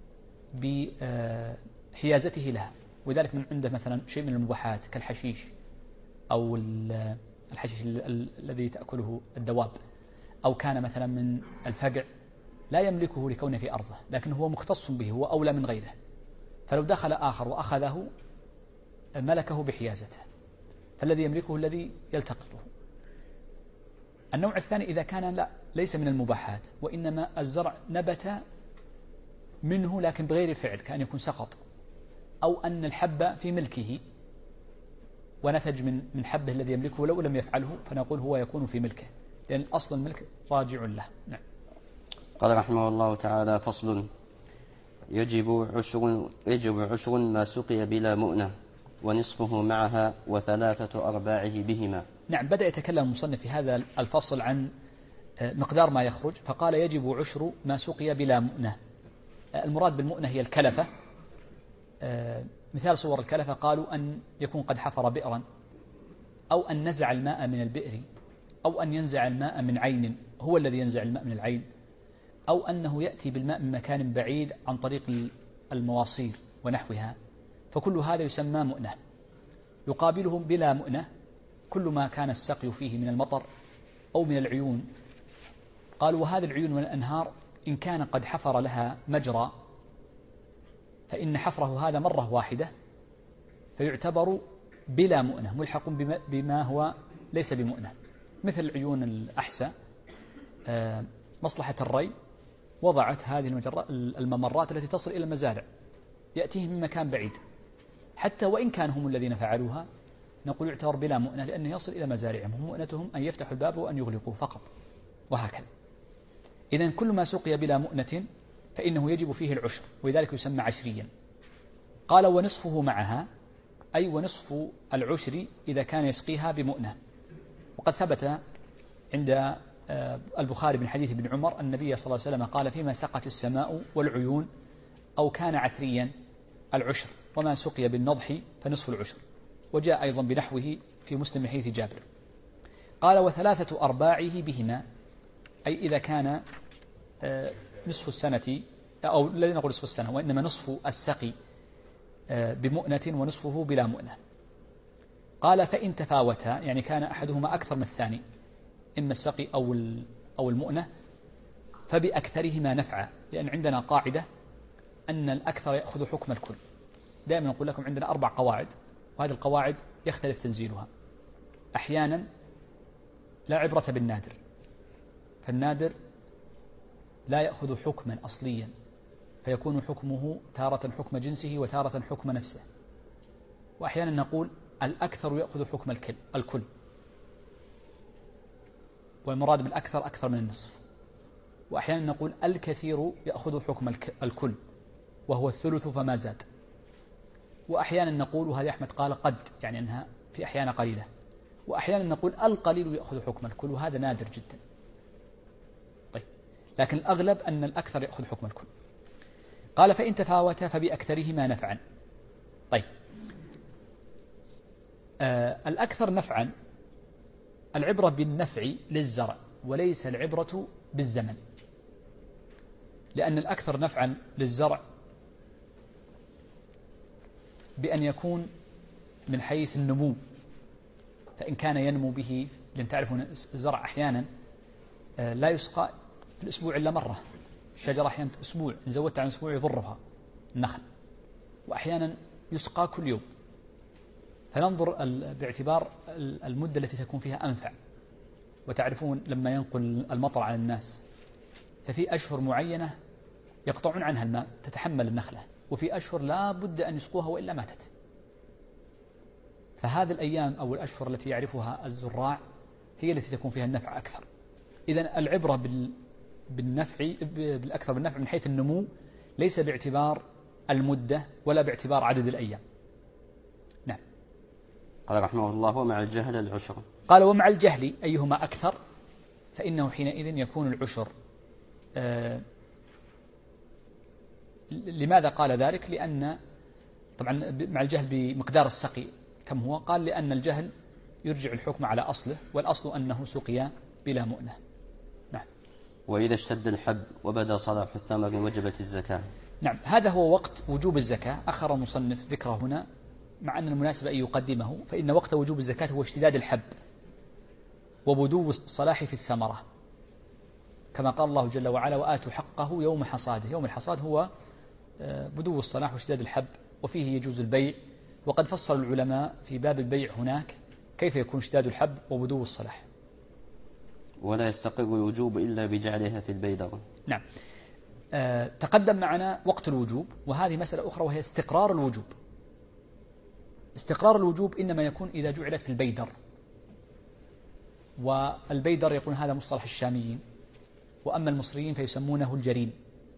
بحيازته لها. وذلك من عنده مثلا شيء من المباحات كالحشيش أو الحشيش الذي تأكله الدواب، أو كان مثلا من الفقع لا يملكه لكونه في أرضه، لكن هو مختص به، هو أولى من غيره، فلو دخل آخر وأخذه ملكه بحيازته، فالذي يملكه الذي يلتقطه. النوع الثاني إذا كان ليس من المباحات، وإنما الزرع نبت منه لكن بغير فعل، كأن يكون سقط، أو أن الحب في ملكه ونتج من حبه الذي يملكه لو لم يفعله، فنقول هو يكون في ملكه، لأن أصل الملك راجع له. نعم. قال رحمه الله تعالى: فصل: يجب عشر ما سقي بلا مؤنة، ونصفه معها، وثلاثة أرباعه بهما. نعم. بدأ يتكلم المصنف في هذا الفصل عن مقدار ما يخرج، فقال يجب عشر ما سقي بلا مؤنة. المراد بالمؤنة هي الكلفة. مثال صور الكلفة قالوا أن يكون قد حفر بئرا، أو أن نزع الماء من البئر، أو أن ينزع الماء من عين، هو الذي ينزع الماء من العين، أو أنه يأتي بالماء من مكان بعيد عن طريق المواصير ونحوها، فكل هذا يسمى مؤنة. يقابلهم بلا مؤنة كل ما كان السقي فيه من المطر أو من العيون. قالوا وهذه العيون والأنهار إن كان قد حفر لها مجرى فإن حفره هذا مرة واحدة فيعتبر بلا مؤنة، ملحق بما هو ليس بمؤنة، مثل العيون الأحسى، مصلحة الري وضعت هذه الممرات التي تصل إلى المزارع، يأتيهم من مكان بعيد، حتى وإن كانوا هم الذين فعلوها نقول يعتبر بلا مؤنة، لأنه يصل إلى مزارعهم، هم مؤنتهم أن يفتحوا الباب وأن يغلقوه فقط، وهكذا. إذن كل ما سقي بلا مؤنة فإنه يجب فيه العشر، ولذلك يسمى عشريا. قال ونصفه معها، أي ونصف العشر إذا كان يسقيها بمؤنة. وقد ثبت عند البخاري من حديث ابن عمر النبي صلى الله عليه وسلم قال فيما سقت السماء والعيون أو كان عثريا العشر، وما سقي بالنضح فنصف العشر. وجاء أيضا بنحوه في مسلم من حديث جابر. قال وثلاثة أرباعه بهما، أي إذا كان نصف السنة، أو لا نقول نصف السنة وإنما نصف السقي بمؤنة ونصفه بلا مؤنة. قال فإن تفاوتا، يعني كان أحدهما أكثر من الثاني، إما السقي أو المؤنة، فبأكثرهما نفعا، لأن عندنا قاعدة أن الأكثر يأخذ حكم الكل. دائما نقول لكم عندنا 4 قواعد، وهذه القواعد يختلف تنزيلها. أحيانا لا عبرة بالنادر، فالنادر لا يأخذ حكما أصليا، فيكون حكمه تارة حكم جنسه وتارة حكم نفسه. وأحيانا نقول الأكثر يأخذ حكم الكل، والمراد بالأكثر أكثر من النصف. وأحيانا نقول الكثير يأخذ حكم الكل وهو الثلث فما زاد. وأحيانا نقول، وهذا أحمد قال قد، يعني أنها في أحيان قليلة. وأحيانا نقول القليل يأخذ حكم الكل، وهذا نادر جدا. طيب، لكن الأغلب أن الأكثر يأخذ حكم الكل. قال فإن تفاوتا فبأكثرهما نفعا. طيب، الأكثر نفعا، العبرة بالنفع للزرع وليس العبرة بالزمن، لأن الأكثر نفعا للزرع بأن يكون من حيث النمو، فإن كان ينمو به، لأن تعرفون الزرع أحيانا لا يسقى في الأسبوع إلا مرة، الشجرة أحيانا أسبوع، إن زودت عن أسبوع يضرها النخل، وأحيانا يسقى كل يوم. فننظر باعتبار المدة التي تكون فيها أنفع. وتعرفون لما ينقل المطر على الناس ففي أشهر معينة يقطعون عنها الماء تتحمل النخلة، وفي أشهر لا بد أن يسقوها وإلا ماتت. فهذه الأيام أو الأشهر التي يعرفها الزراع هي التي تكون فيها النفع أكثر. إذن العبرة بالنفع بالأكثر بالنفع من حيث النمو، ليس باعتبار المدة ولا باعتبار عدد الأيام. نعم. قال رحمه الله ومع الجهل العشر. قال ومع الجهل أيهما أكثر، فإنه حينئذ يكون العشر. لماذا قال ذلك؟ لأن طبعا مع الجهل بمقدار السقي كم هو، قال لأن الجهل يرجع الحكم على أصله، والأصل أنه سقي بلا مؤنة. نعم. وإذا اشتد الحب وبدا صلاح الثمر وجبت الزكاة. نعم، هذا هو وقت وجوب الزكاة. أخر المصنف ذكره هنا مع أن المناسب أن يقدمه، فإن وقت وجوب الزكاة هو اشتداد الحب وبدو الصلاح في الثمرة، كما قال الله جل وعلا وآتوا حقه يوم حصاده. يوم الحصاد هو بدو الصلاح واشتداد الحب، وفيه يجوز البيع. وقد فصل العلماء في باب البيع هناك كيف يكون اشتداد الحب وبدو الصلاح. ولا يستقر الوجوب إلا بجعلها في البيدر. نعم. تقدم معنا وقت الوجوب، وهذه مسألة أخرى وهي استقرار الوجوب. استقرار الوجوب إنما يكون إذا جعلت في البيدر، والبيدر يكون هذا مصطلح الشاميين، وأما المصريين فيسمونه الجرين.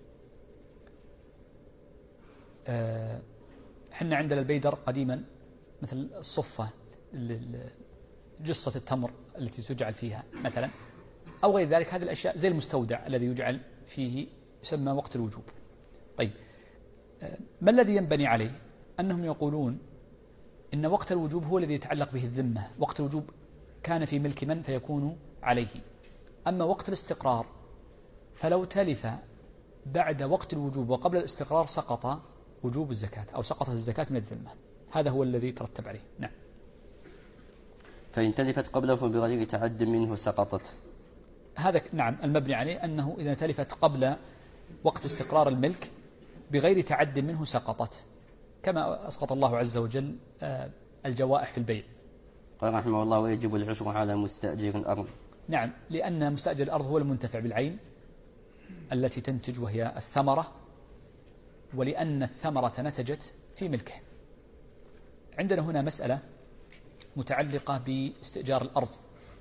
حنا عندنا البيدر قديما مثل الصفة، جصة التمر التي تجعل فيها مثلا، أو غير ذلك. هذه الأشياء زي المستودع الذي يجعل فيه يسمى وقت الوجوب. طيب، ما الذي ينبني عليه؟ أنهم يقولون إن وقت الوجوب هو الذي يتعلق به الذمة. وقت الوجوب كان في ملك من فيكون عليه. أما وقت الاستقرار فلو تلف بعد وقت الوجوب وقبل الاستقرار سقط وجوب الزكاة، أو سقطت الزكاة من الذمة. هذا هو الذي ترتب عليه. نعم. فإن تلفت قبله بغير تعد منه سقطت. هذا نعم المبني عليه أنه إذا تلفت قبل وقت استقرار الملك بغير تعد منه سقطت، كما أسقط الله عز وجل الجوائح في البيع. قال رحمه الله ويجب العشر على مستأجر الأرض. نعم، لأن مستأجر الأرض هو المنتفع بالعين، التي تنتج وهي الثمرة، ولأن الثمرة نتجت في ملكه. عندنا هنا مسألة متعلقة باستئجار الأرض.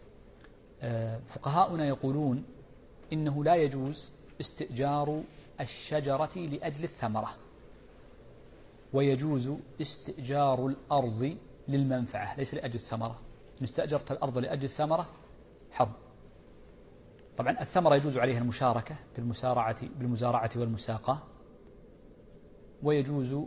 فقهاؤنا يقولون إنه لا يجوز استئجار الشجرة لأجل الثمرة، ويجوز استئجار الأرض للمنفعة ليس لأجل الثمرة. إن استأجرت الأرض لأجل الثمرة حرام. طبعا الثمرة يجوز عليها المشاركة بالمزارعة والمساقة، ويجوز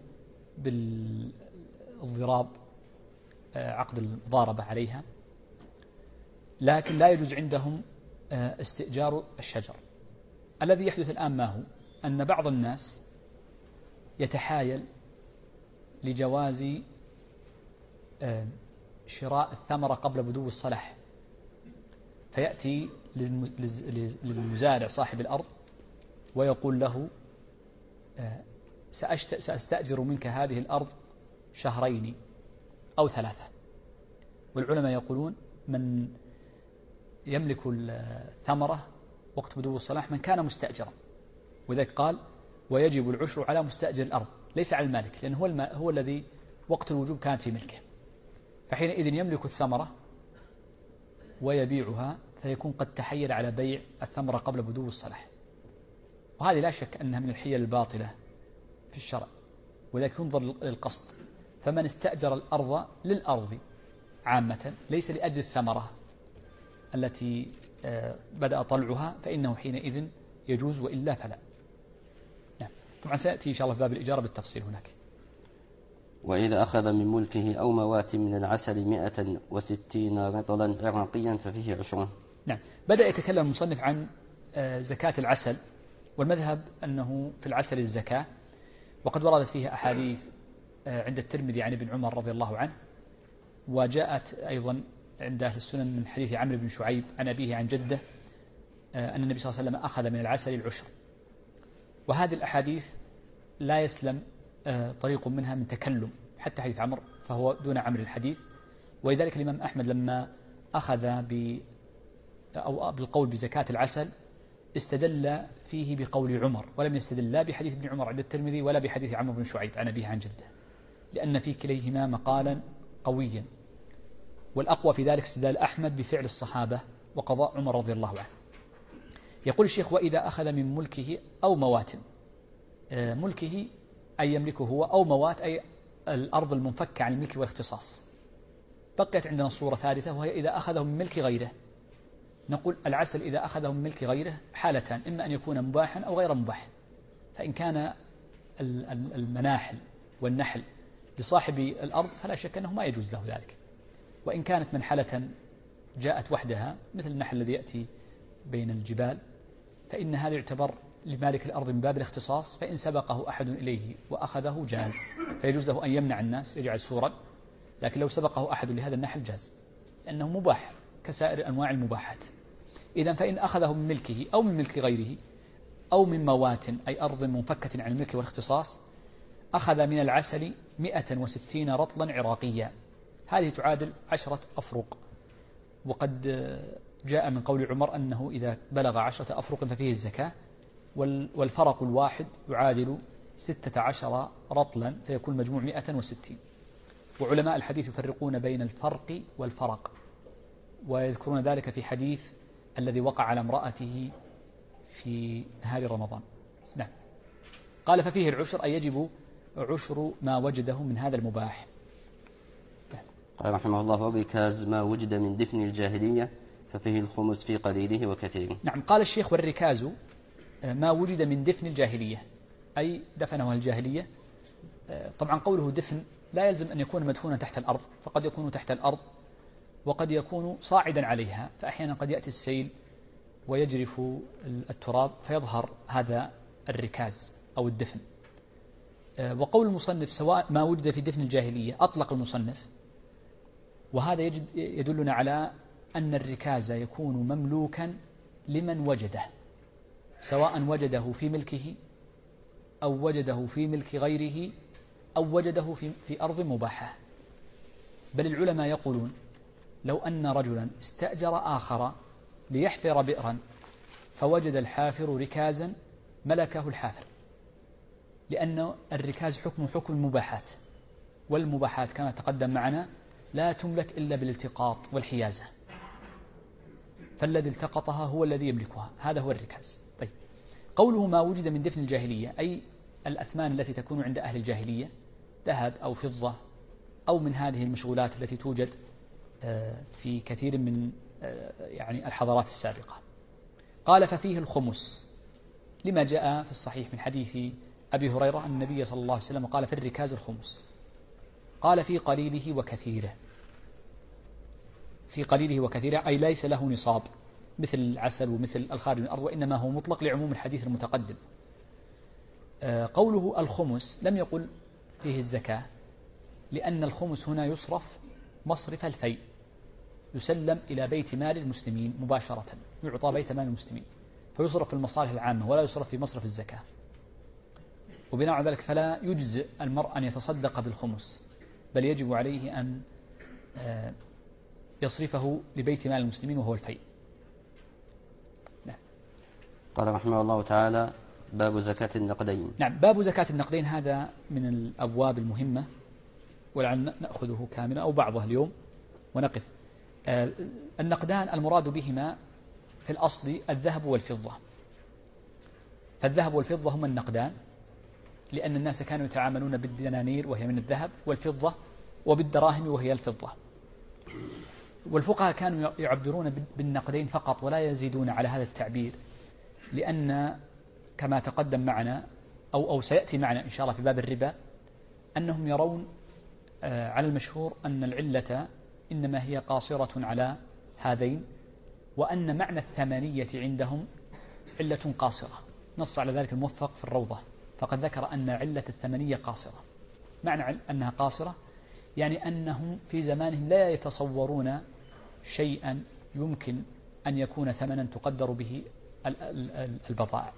بالضراب عقد المضاربة عليها، لكن لا يجوز عندهم استئجار الشجر. الذي يحدث الآن ما هو أن بعض الناس يتحايل لجواز شراء الثمرة قبل بدو الصلاح، فيأتي للمزارع صاحب الأرض ويقول له سأستأجر منك هذه الأرض 2 أو 3. والعلماء يقولون من يملك الثمرة وقت بدو الصلاح من كان مستأجرا، وذلك قال ويجب العشر على مستأجر الأرض ليس على المالك، لأنه هو الذي وقت الوجوب كان في ملكه، فحينئذ يملك الثمرة ويبيعها، فيكون قد تحيل على بيع الثمرة قبل بدو الصلاح. وهذه لا شك أنها من الحيل الباطلة في الشرع، وذلك ينظر للقصد. فمن استأجر الأرض للأرض عامة ليس لأجل الثمرة التي بدأ طلعها، فإنه حينئذ يجوز، وإلا فلا. نعم. طبعا سيأتي إن شاء الله في باب الإجارة بالتفصيل هناك. وإذا أخذ من ملكه أو موات من العسل 160 رطلا عراقيا ففيه 20. نعم. بدأ يتكلم المصنف عن زكاة العسل، والمذهب أنه في العسل الزكاة، وقد وردت فيها أحاديث عند الترمذي عن ابن عمر رضي الله عنه، وجاءت أيضا عند أهل السنن من حديث عمرو بن شعيب عن أبيه عن جده أن النبي صلى الله عليه وسلم أخذ من العسل 10. وهذه الأحاديث لا يسلم طريق منها من تكلم، حتى حديث عمرو فهو دون عمرو الحديث. ولذلك الإمام أحمد لما أخذ بالقول بزكاة العسل استدل فيه بقول عمر، ولم يستدل لا بحديث ابن عمر عند الترمذي ولا بحديث عمرو بن شعيب عن أبيه عن جده، لأن في كليهما مقالا قويا. والأقوى في ذلك استدلال أحمد بفعل الصحابة وقضاء عمر رضي الله عنه. يقول الشيخ وإذا أخذ من ملكه أو موات. ملكه أي يملكه هو، أو موات أي الأرض المنفكة عن الملك والاختصاص. بقيت عندنا صورة ثالثة، وهي إذا أخذه من ملك غيره. نقول العسل إذا أخذه من ملك غيره حالتان، إما أن يكون مباحا أو غير مباح. فإن كان المناحل والنحل لصاحب الأرض فلا شك أنه ما يجوز له ذلك. وإن كانت منحلة جاءت وحدها مثل النحل الذي يأتي بين الجبال، فإن هذا يعتبر لمالك الأرض من باب الاختصاص، فإن سبقه أحد إليه وأخذه جاز، فيجوز له أن يمنع الناس يجعل سورا. لكن لو سبقه أحد لهذا النحل جاز، لأنه مباح كسائر أنواع المباحات. إذن فإن أخذه من ملكه أو من ملك غيره أو من موات أي أرض منفكة عن الملك والاختصاص، أخذ من العسل 160 رطلا عراقيا، هذه تعادل 10 أفرق. وقد جاء من قول عمر أنه إذا بلغ 10 أفرق ففيه الزكاة، والفرق الواحد يعادل 16 رطلا، فيكون مجموع 160. وعلماء الحديث يفرقون بين الفرق والفرق، ويذكرون ذلك في حديث الذي وقع على امرأته في نهار رمضان. نعم. قال ففيه العشر أي يجب عشر ما وجده من هذا المباح. نعم. قال رحمه الله والركاز ما وجد من دفن الجاهلية ففيه الخمس في قليله وكثيره. نعم. قال الشيخ والركاز ما وجد من دفن الجاهلية أي دفنه الجاهلية. طبعا قوله دفن لا يلزم أن يكون مدفونا تحت الأرض، فقد يكون تحت الأرض وقد يكون صاعدا عليها، فأحيانا قد يأتي السيل ويجرف التراب فيظهر هذا الركاز أو الدفن. وقول المصنف سواء ما وجد في دفن الجاهلية أطلق المصنف، وهذا يدلنا على أن الركاز يكون مملوكا لمن وجده، سواء وجده في ملكه أو وجده في ملك غيره أو وجده في أرض مباحة. بل العلماء يقولون لو أن رجلا استأجر آخر ليحفر بئرا، فوجد الحافر ركازا ملكه الحافر، لأن الركاز حكم المباحات، والمباحات كما تقدم معنا لا تملك إلا بالالتقاط والحيازة، فالذي التقطها هو الذي يملكها، هذا هو الركاز. طيب، قوله ما وجد من دفن الجاهلية أي الأثمان التي تكون عند أهل الجاهلية، ذهب أو فضة أو من هذه المشغولات التي توجد في كثير من يعني الحضارات السابقة. قال ففيه الخمس، لما جاء في الصحيح من حديث أبي هريرة أن النبي صلى الله عليه وسلم قال في الركاز الخمس. قال في قليله وكثيره، في قليله وكثيره أي ليس له نصاب مثل العسل ومثل الخارج من الأرض، وإنما هو مطلق لعموم الحديث المتقدم. قوله الخمس لم يقل فيه الزكاة، لأن الخمس هنا يصرف مصرف الفيء، يسلم إلى بيت مال المسلمين مباشرة، يعطى بيت مال المسلمين فيصرف في المصالح العامة ولا يصرف في مصرف الزكاة. وبناء على ذلك فلا يجزئ المرء أن يتصدق بالخمس، بل يجب عليه أن يصرفه لبيت مال المسلمين وهو الفيء. نعم. قال رحمه الله تعالى باب زكاة النقدين. نعم، باب زكاة النقدين هذا من الأبواب المهمة، ولعل نأخذه كاملا أو بعضه اليوم ونقف. النقدان المراد بهما في الأصل الذهب والفضة، فالذهب والفضة هما النقدان، لأن الناس كانوا يتعاملون بالدنانير وهي من الذهب والفضة، وبالدراهم وهي الفضة، والفقهاء كانوا يعبرون بالنقدين فقط ولا يزيدون على هذا التعبير، لأن كما تقدم معنا أو سيأتي معنا إن شاء الله في باب الربا أنهم يرون على المشهور أن العلة إنما هي قاصرة على هذين، وأن معنى الثمانية عندهم علة قاصرة، نص على ذلك الموفق في الروضة، فقد ذكر أن علة الثمانية قاصرة. معنى أنها قاصرة يعني أنهم في زمانهم لا يتصورون شيئا يمكن أن يكون ثمنا تقدر به البضائع.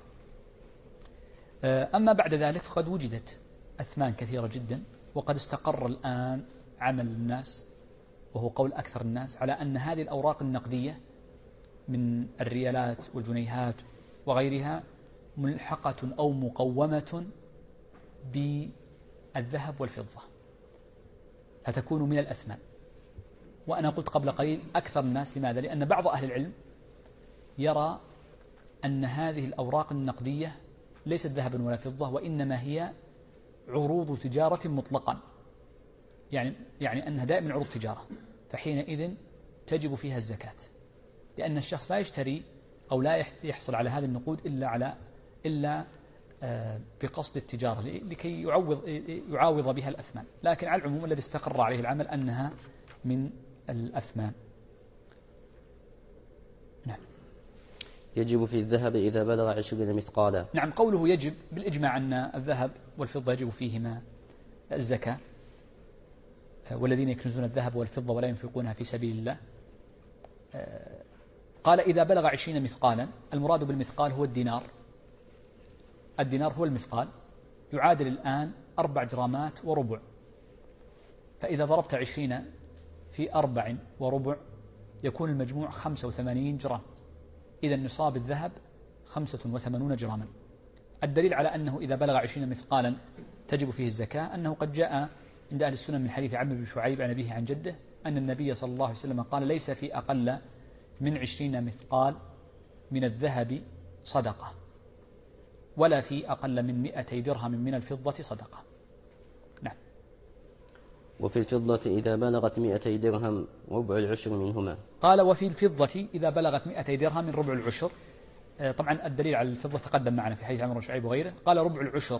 أما بعد ذلك فقد وجدت أثمان كثيرة جدا، وقد استقر الآن عمل الناس، وهو قول أكثر الناس، على أن هذه الأوراق النقدية من الريالات والجنيهات وغيرها ملحقة أو مقومة بالذهب والفضة، فتكون من الأثمان. وأنا قلت قبل قليل أكثر الناس، لماذا؟ لأن بعض أهل العلم يرى أن هذه الأوراق النقدية ليست ذهبا ولا فضة، وإنما هي عروض تجارة مطلقا، يعني أنها دائما عروض تجارة، فحينئذ تجب فيها الزكاة، لأن الشخص لا يشتري أو لا يحصل على هذه النقود إلا بقصد التجارة لكي يعاوض بها الأثمان، لكن على العموم الذي استقر عليه العمل أنها من الأثمان. نعم. يجب في الذهب إذا بلغ 20 مثقالا. نعم، قوله يجب بالإجماع أن الذهب والفضة يجب فيهما الزكاة، والذين يكنزون الذهب والفضة ولا ينفقونها في سبيل الله. قال إذا بلغ 20 مثقالا، المراد بالمثقال هو الدينار، الدينار هو المثقال، يعادل الآن 4 جرامات وربع، فإذا ضربت 20 في 4 وربع يكون المجموع 85 جرام، إذا نصاب الذهب 85 جراما. الدليل على أنه إذا بلغ 20 مثقالا تجب فيه الزكاة أنه قد جاء عند أهل السنة من حديث عمرو بن شعيب عن أبيه عن جده أن النبي صلى الله عليه وسلم قال ليس في أقل من 20 مثقال من الذهب صدقة، ولا في أقل من 200 درهم من الفضة صدقة. نعم. وفي الفضة إذا بلغت 200 درهم ربع العشر منهما. قال وفي الفضة إذا بلغت 200 درهم من ربع العشر. طبعا الدليل على الفضة تقدم معنا في حديث عمرو بن شعيب وغيره. قال ربع العشر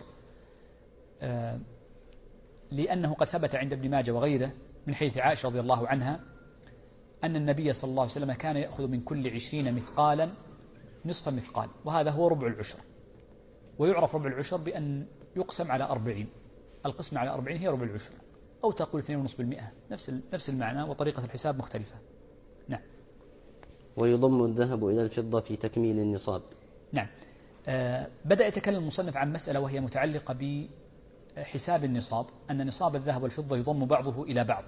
لأنه قد ثبت عند ابن ماجه وغيره من حديث عائشة رضي الله عنها أن النبي صلى الله عليه وسلم كان يأخذ من كل 20 مثقالا نصف مثقال، وهذا هو ربع العشر. ويعرف ربع العشر بأن يقسم على 40، القسم على 40 هي ربع العشر، أو تقول 2.5%، نفس المعنى وطريقة الحساب مختلفة. نعم. ويضم الذهب إلى الفضة في تكميل النصاب. نعم. بدأ يتكلم المصنف عن مسألة وهي متعلقة بحساب النصاب، أن نصاب الذهب والفضة يضم بعضه إلى بعض،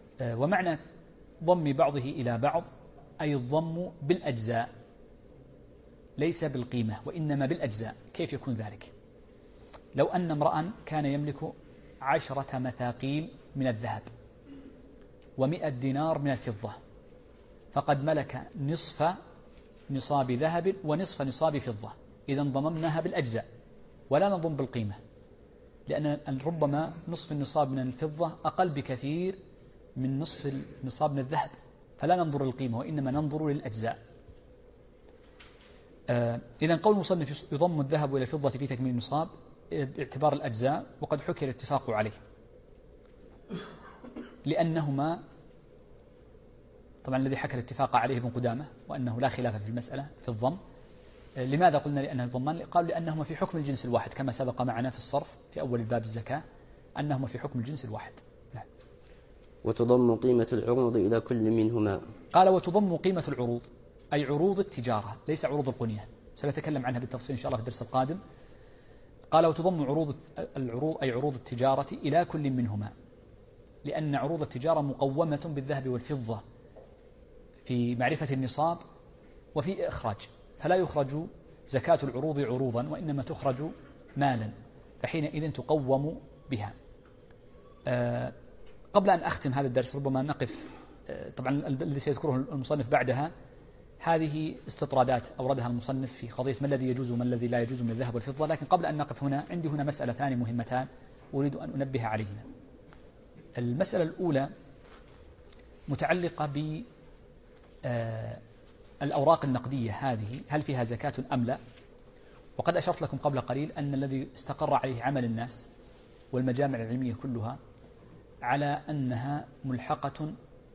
ومعنى ضم بعضه إلى بعض أي الضم بالأجزاء، ليس بالقيمة وإنما بالأجزاء. كيف يكون ذلك؟ لو أن امرأ كان يملك 10 مثاقيل من الذهب و100 دينار من الفضة، فقد ملك نصف نصاب ذهب ونصف نصاب فضة، إذا ضممناها بالأجزاء ولا نضم بالقيمة، لأن ربما نصف النصاب من الفضة أقل بكثير من نصف النصاب من الذهب، فلا ننظر للقيمة وإنما ننظر للأجزاء. إذن قول المصنف يضم الذهب إلى الفضة في تكميل النصاب باعتبار الأجزاء، وقد حكي الاتفاق عليه، لأنهما طبعا الذي حكى الاتفاق عليه ابن قدامة وأنه لا خلاف في المسألة في الضم. لماذا قلنا لأنه ضمان؟ قال لأنهما في حكم الجنس الواحد، كما سبق معنا في الصرف في أول الباب الزكاة أنهما في حكم الجنس الواحد. نعم. وتضم قيمة العروض إلى كل منهما. قال وتضم قيمة العروض أي عروض التجارة، ليس عروض القنية، سنتكلم عنها بالتفصيل إن شاء الله في الدرس القادم. قال وتضم العروض أي عروض التجارة إلى كل منهما، لأن عروض التجارة مقومة بالذهب والفضة في معرفة النصاب وفي إخراج، فلا يخرج زكاة العروض عروضا وإنما تخرج مالا، فحينئذ تقوم بها. قبل أن أختم هذا الدرس ربما نقف، طبعا الذي سيذكره المصنف بعدها هذه استطرادات أوردها المصنف في قضية ما الذي يجوز وما الذي لا يجوز من الذهب والفضة، لكن قبل أن نقف هنا عندي هنا مسألتان مهمتان أريد أن أنبه عليهما. المسألة الأولى متعلقة بالأوراق النقدية، هذه هل فيها زكاة أم لا؟ وقد أشرت لكم قبل قليل أن الذي استقر عليه عمل الناس والمجامع العلمية كلها على أنها ملحقة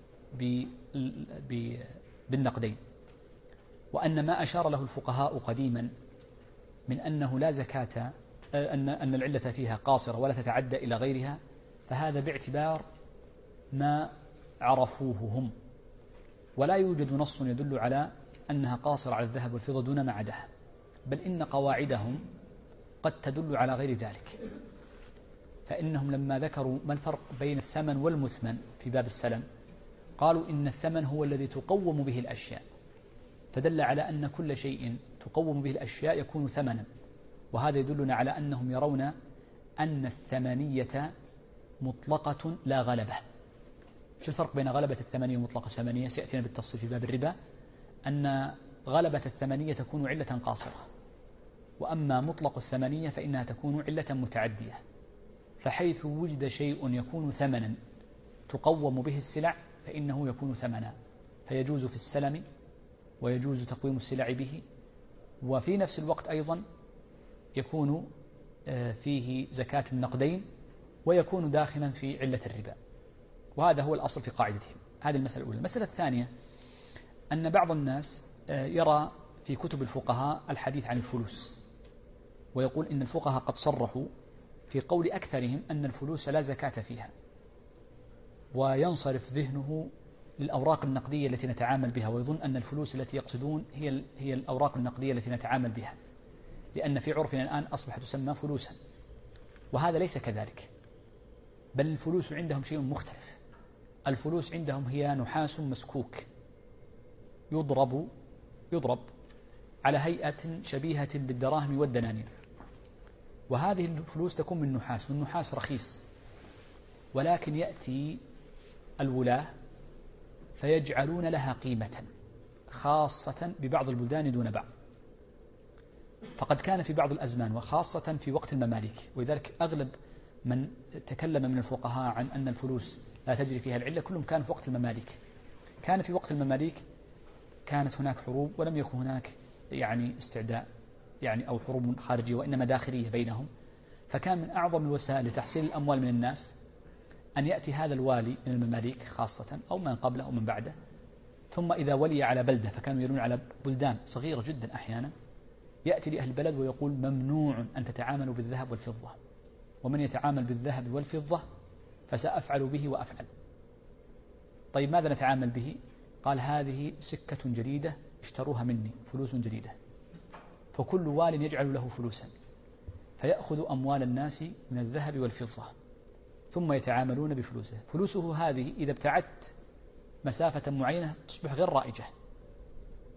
بالنقدين، وأن ما أشار له الفقهاء قديما من أنه لا زكاة، أن العلة فيها قاصرة ولا تتعدى إلى غيرها، فهذا باعتبار ما عرفوه هم، ولا يوجد نص يدل على أنها قاصرة على الذهب والفضة دون ما عداها، بل إن قواعدهم قد تدل على غير ذلك. فإنهم لما ذكروا ما الفرق بين الثمن والمثمن في باب السلم قالوا إن الثمن هو الذي تقوم به الأشياء، فدل على أن كل شيء تقوم به الأشياء يكون ثمنا، وهذا يدلنا على أنهم يرون أن الثمانية مطلقة لا غلبة. شو الفرق بين غلبة الثمانية ومطلق الثمانية؟ سيأتينا بالتفصيل في باب الربا أن غلبة الثمانية تكون علة قاصرة، وأما مطلق الثمانية فإنها تكون علة متعدية، فحيث وجد شيء يكون ثمنا تقوم به السلع فإنه يكون ثمنا، فيجوز في السلم ويجوز تقويم السلع به، وفي نفس الوقت أيضا يكون فيه زكاة النقدين ويكون داخلا في علة الربا، وهذا هو الأصل في قاعدتهم. هذه المسألة الأولى. المسألة الثانية أن بعض الناس يرى في كتب الفقهاء الحديث عن الفلوس، ويقول إن الفقهاء قد صرحوا في قول أكثرهم أن الفلوس لا زكاة فيها، وينصرف ذهنه للأوراق النقدية التي نتعامل بها، ويظن أن الفلوس التي يقصدون هي الأوراق النقدية التي نتعامل بها، لأن في عرفنا الآن أصبحت تسمى فلوسا، وهذا ليس كذلك، بل الفلوس عندهم شيء مختلف. الفلوس عندهم هي نحاس مسكوك يضرب على هيئة شبيهة بالدراهم والدنانير، وهذه الفلوس تكون من نحاس، والنحاس رخيص، ولكن يأتي الولاة فيجعلون لها قيمة خاصة ببعض البلدان دون بعض. فقد كان في بعض الأزمان وخاصة في وقت المماليك، ولذلك أغلب من تكلم من الفقهاء عن أن الفلوس لا تجري فيها العلة كلهم كان في وقت المماليك. كان في وقت المماليك كانت هناك حروب ولم يكن هناك استعداء أو حروب خارجية، وإنما داخلية بينهم، فكان من أعظم الوسائل لتحصيل الأموال من الناس أن يأتي هذا الوالي من المماليك خاصة أو من قبله أو من بعده، ثم إذا ولي على بلدة، فكانوا يرون على بلدان صغيرة جدا أحيانا، يأتي لأهل البلد ويقول ممنوع أن تتعاملوا بالذهب والفضة، ومن يتعامل بالذهب والفضة فسأفعل به وأفعل. طيب ماذا نتعامل به؟ قال هذه سكة جديدة اشتروها مني، فلوس جديدة، فكل وال يجعل له فلوسا، فيأخذ أموال الناس من الذهب والفضة ثم يتعاملون بفلوسه. فلوسه هذه إذا ابتعدت مسافة معينة تصبح غير رائجة،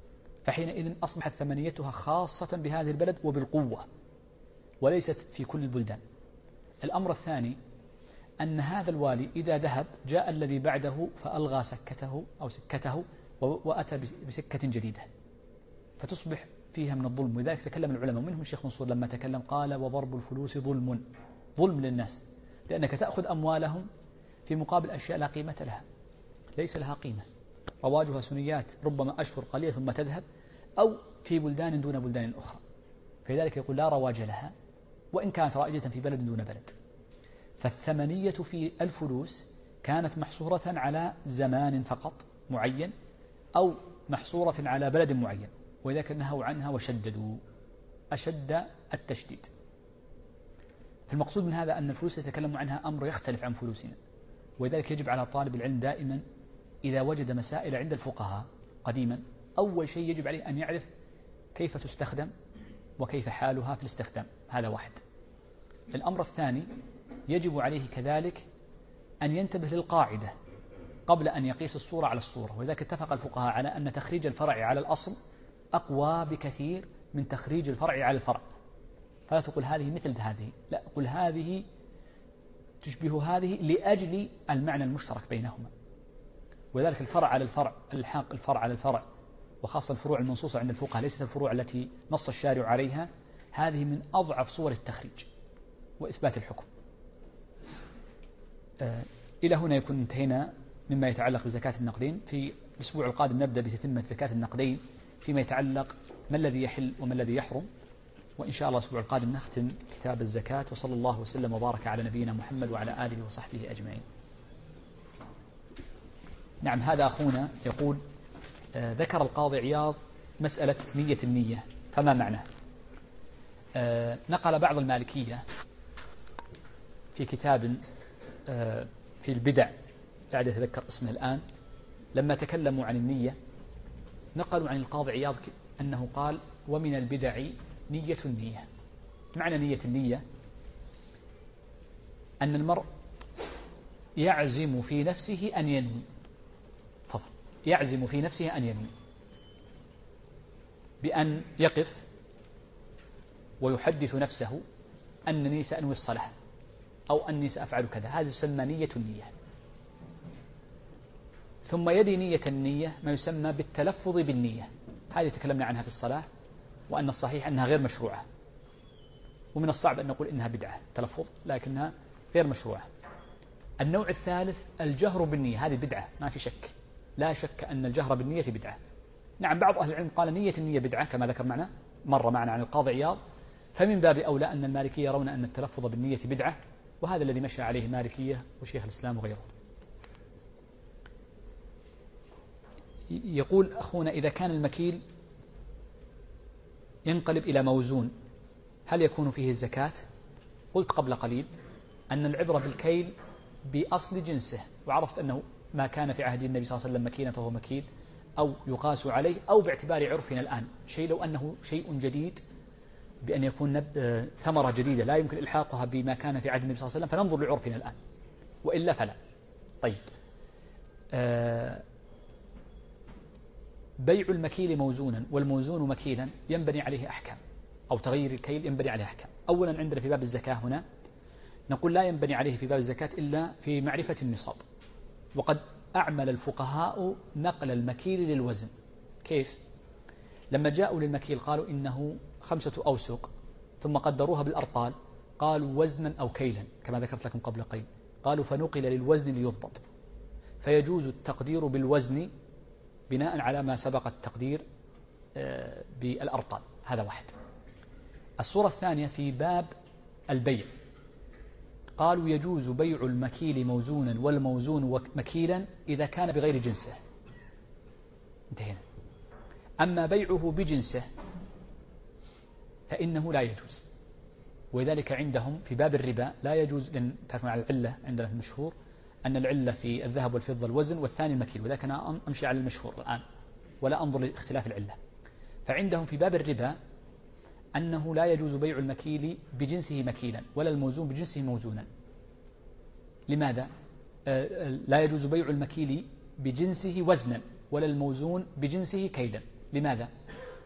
فحينئذ أصبحت ثمنيتها خاصة بهذه البلد وبالقوة، وليست في كل البلدان. الأمر الثاني أن هذا الوالي إذا ذهب جاء الذي بعده فألغى سكته أو سكته وأتى بسكة جديدة، فتصبح فيها من الظلم. ولذلك تكلم العلماء منهم الشيخ منصور لما تكلم قال: وضرب الفلوس ظلم للناس، لأنك تأخذ أموالهم في مقابل أشياء لا قيمة لها، ليس لها قيمة، رواجها سنيات ربما أشهر قليلة ثم تذهب، أو في بلدان دون بلدان أخرى، فلذلك يقول لا رواج لها وإن كانت رائجة في بلد دون بلد. فالثمنية في الفلوس كانت محصورة على زمان فقط معين، أو محصورة على بلد معين، ولذلك نهوا عنها وشددوا أشد التشديد. فالمقصود من هذا أن الفلوس يتكلم عنها أمر يختلف عن فلوسنا، ولذلك يجب على طالب العلم دائما إذا وجد مسائل عند الفقهاء قديما أول شيء يجب عليه أن يعرف كيف تستخدم وكيف حالها في الاستخدام، هذا واحد. الأمر الثاني يجب عليه كذلك أن ينتبه للقاعدة قبل أن يقيس الصورة على الصورة، ولذلك اتفق الفقهاء على أن تخريج الفرع على الأصل أقوى بكثير من تخريج الفرع على الفرع. فلا تقول هذه مثل هذه، لا، قل هذه تشبه هذه لأجل المعنى المشترك بينهما. ولذلك الفرع على الفرع، الحاق الفرع على الفرع، وخاصة الفروع المنصوصة عند الفقهاء ليست الفروع التي نص الشارع عليها، هذه من أضعف صور التخريج وإثبات الحكم. إلى هنا يكون انتهينا مما يتعلق بزكاة النقدين. في الأسبوع القادم نبدأ بتتمة زكاة النقدين فيما يتعلق ما الذي يحل وما الذي يحرم، وإن شاء الله الأسبوع القادم نختم كتاب الزكاة. وصلى الله وسلم وبارك على نبينا محمد وعلى آله وصحبه أجمعين. نعم، هذا أخونا يقول: ذكر القاضي عياض مسألة نية النية، فما معناه؟ نقل بعض المالكية في كتاب في البدع، لا أتذكر اسمه الآن، لما تكلموا عن النية نقلوا عن القاضي عياض أنه قال: ومن البدع نية النية. معنى نية النية أن المرء يعزم في نفسه أن ينوي، يعزم في نفسه أن ينوي بأن يقف ويحدث نفسه أنني سأنوي الصلاة أو أني سأفعل كذا، هذا يسمى نية النية. ثم يلي نية النية ما يسمى بالتلفظ بالنية، هذه تكلمنا عنها في الصلاة، وأن الصحيح أنها غير مشروعة، ومن الصعب أن نقول إنها بدعة تلفظ، لكنها غير مشروعة. النوع الثالث الجهر بالنية، هذه بدعة ما في شك، لا شك أن الجهر بالنية بدعة. نعم، بعض أهل العلم قال نية النية بدعة كما ذكر معنا مرة معنا عن القاضي عياض، فمن باب أولى أن المالكية يرون أن التلفظ بالنية بدعة، وهذا الذي مشى عليه المالكية وشيخ الإسلام وغيره. يقول أخونا: إذا كان المكيل ينقلب إلى موزون هل يكون فيه الزكاة؟ قلت قبل قليل أن العبرة بالكيل بأصل جنسه، وعرفت أنه ما كان في عهد النبي صلى الله عليه وسلم مكيلا فهو مكيل أو يقاس عليه، أو باعتبار عرفنا الآن شيء لو أنه شيء جديد بأن يكون ثمرة جديدة لا يمكن إلحاقها بما كان في عهد النبي صلى الله عليه وسلم فننظر لعرفنا الآن، وإلا فلا. طيب، بيع المكيل موزونا والموزون مكيلا ينبني عليه أحكام، أو تغيير الكيل ينبني عليه أحكام. أولا عندنا في باب الزكاة هنا نقول لا ينبني عليه في باب الزكاة إلا في معرفة النصاب، وقد أعمل الفقهاء نقل المكيل للوزن. كيف؟ لما جاءوا للمكيل قالوا إنه 5 أوسق، ثم قدروها بالأرطال، قالوا وزنا أو كيلا كما ذكرت لكم قبل قليل، قالوا فنقل للوزن ليضبط، فيجوز التقدير بالوزن بناء على ما سبق التقدير بالأرطال. هذا واحد. الصورة الثانية في باب البيع، قالوا يجوز بيع المكيل موزونا والموزون مكيلا إذا كان بغير جنسه. انتهينا. أما بيعه بجنسه فإنه لا يجوز، ولذلك عندهم في باب الربا لا يجوز، لأن تعرفون على العلة عندنا في المشهور أن العلة في الذهب والفضة الوزن والثاني المكيل، وذلك أنا أمشي على المشهور الآن ولا أنظر لاختلاف العلة. فعندهم في باب الربا أنه لا يجوز بيع المكيل بجنسه مكيلا ولا الموزون بجنسه موزونا. لماذا؟ لا يجوز بيع المكيل بجنسه وزنا ولا الموزون بجنسه كيلا. لماذا؟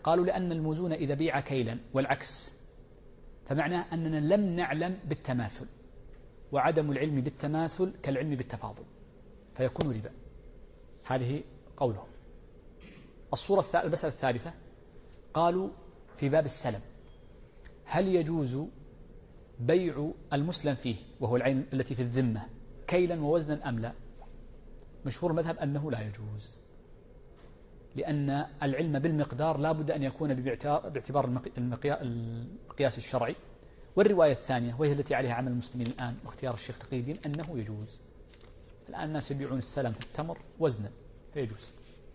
قالوا لأن الموزون إذا بيع كيلا والعكس فمعناه أننا لم نعلم بالتماثل، وعدم العلم بالتماثل كالعلم بالتفاضل فيكون ربا. هذه قولهم. المسألة الثالثة قالوا في باب السلم هل يجوز بيع المسلم فيه وهو العين التي في الذمة كيلا ووزنا أم لا؟ مشهور المذهب أنه لا يجوز، لأن العلم بالمقدار لا بد أن يكون باعتبار المقياس الشرعي. والرواية الثانية وهي التي عليها عمل المسلمين الآن واختيار الشيخ تقي الدين أنه يجوز. الآن الناس يبيعون السلم في التمر وزنا فيجوز.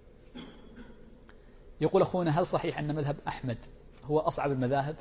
يقول أخونا هل صحيح أن مذهب أحمد هو أصعب المذاهب؟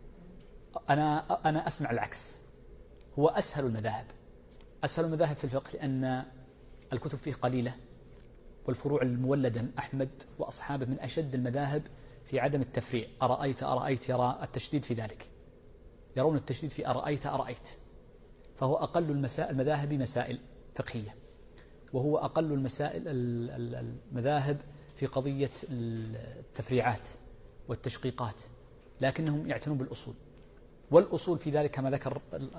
أنا أسمع العكس، هو أسهل المذاهب. أسهل المذاهب في الفقه لأن الكتب فيه قليلة، والفروع المولدة من أحمد وأصحابه من أشد المذاهب في عدم التفريع. أرأيت يرى التشديد في ذلك، يرون التشديد في أرأيت، فهو أقل المذاهب مسائل فقهية، وهو أقل المذاهب في قضية التفريعات والتشقيقات، لكنهم يعتنون بالأصول. والأصول في ذلك كما ذكر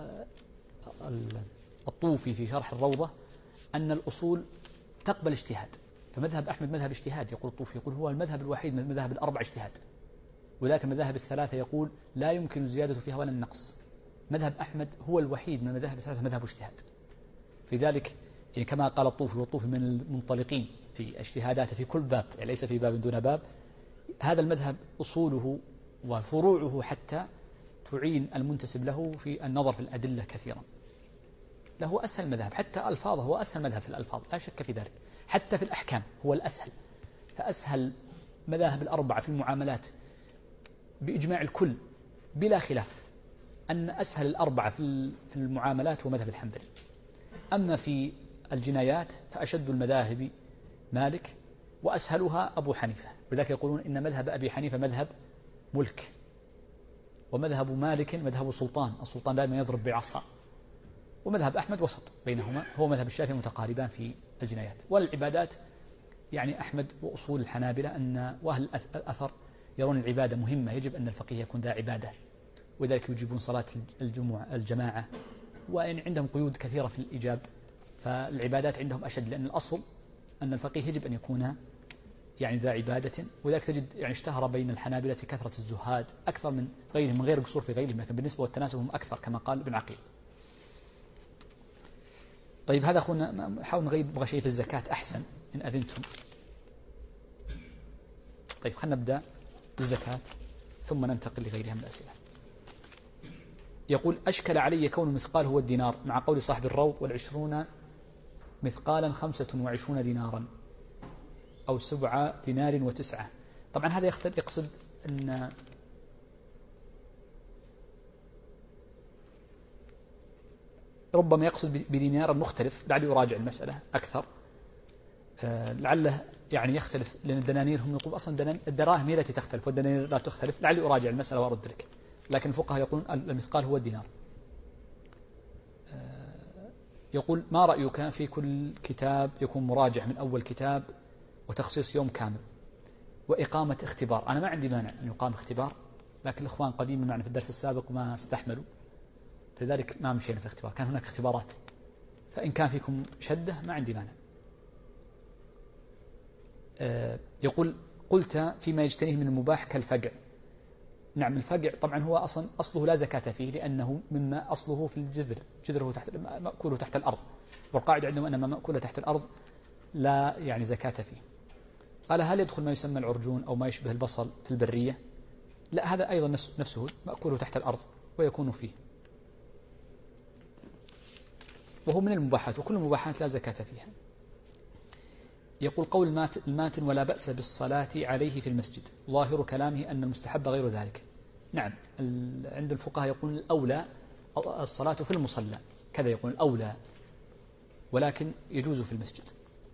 الطوفي في شرح الروضة أن الأصول تقبل اجتهاد. فمذهب أحمد مذهب اجتهاد، يقول الطوفي، يقول هو المذهب الوحيد من المذاهب الأربع اجتهاد، وذلك المذاهب الثلاثة يقول لا يمكن الزيادة فيها ولا النقص. مذهب أحمد هو الوحيد من المذاهب الثلاثة مذهب اجتهاد. في ذلك يعني كما قال الطوفي، والطوفي من المنطلقين في اجتهاداته في كل باب، يعني ليس في باب دون باب. هذا المذهب أصوله وفروعه حتى تعين المنتسب له في النظر في الأدلة كثيرا. له أسهل مذهب، حتى ألفاظه هو أسهل مذهب في الألفاظ لا شك في ذلك، حتى في الأحكام هو الأسهل. فأسهل مذاهب الأربعة في المعاملات بإجماع الكل بلا خلاف أن أسهل الأربعة في المعاملات هو مذهب الحنبلي. أما في الجنايات فأشد المذاهب مالك، وأسهلها أبو حنيفة، ولذلك يقولون إن مذهب أبي حنيفة مذهب ملك، ومذهب مالك مذهب سلطان، السلطان دائما يضرب بعصا. ومذهب أحمد وسط بينهما، هو مذهب الشافعي متقاربان في الجنايات. والعبادات يعني أحمد وأصول الحنابلة أن وأهل الأثر يرون العبادة مهمة، يجب أن الفقيه يكون ذا عبادة، وذلك يجيبون صلاة الجماعة، وإن عندهم قيود كثيرة في الإجاب، فالعبادات عندهم أشد، لأن الأصل أن الفقيه يجب أن يكون يعني ذا عبادة. وذلك تجد يعني اشتهر بين الحنابلة كثرة الزهاد أكثر من غيرهم، من غير قصور في غيرهم، لكن بالنسبة والتناسب هم أكثر كما قال ابن عقيل. طيب هذا أخونا نحاول نبغى شيء في الزكاة أحسن إن أذنتم. طيب خلينا نبدأ بالزكاة ثم ننتقل لغيرها من الأسئلة. يقول أشكل علي كون المثقال هو الدينار مع قول صاحب الروض 20 مثقالا 25 دينارا أو 7 دينار و9. طبعا هذا يقصد أن ربما يقصد بدينار مختلف، لعلي أراجع المسألة أكثر، لعله يعني يختلف، لأن الدنانير هم يقول أصلا الدراهم هي التي تختلف والدنانير لا تختلف. لعلي أراجع المسألة وأرد لك، لكن الفقهاء يقولون المثقال هو الدينار. يقول ما رأيك في كل كتاب يكون مراجع من أول كتاب وتخصيص يوم كامل وإقامة اختبار؟ أنا ما عندي مانع أن يقام اختبار، لكن الإخوان قديما معنا في الدرس السابق ما استحملوا، لذلك ما مشينا في الاختبار، كان هناك اختبارات، فإن كان فيكم شدة ما عندي مانع. يقول قلت فيما يجتنيه من المباح كالفقع. نعم الفقع طبعا هو أصله لا زكاة فيه، لأنه مما أصله في الجذر، جذره مأكوله تحت الأرض، والقاعدة عندهم أن ما مأكوله تحت الأرض لا يعني زكاة فيه. قال هل يدخل ما يسمى العرجون أو ما يشبه البصل في البرية؟ لا، هذا أيضا نفسه مأكوله تحت الأرض ويكون فيه، وهو من المباحات، وكل المباحات لا زكاة فيها. يقول قول الماتن ولا بأس بالصلاة عليه في المسجد، ظاهر كلامه أن المستحب غير ذلك. نعم عند الفقهاء يقول الأولى الصلاة في المصلى، كذا يقول الأولى، ولكن يجوز في المسجد.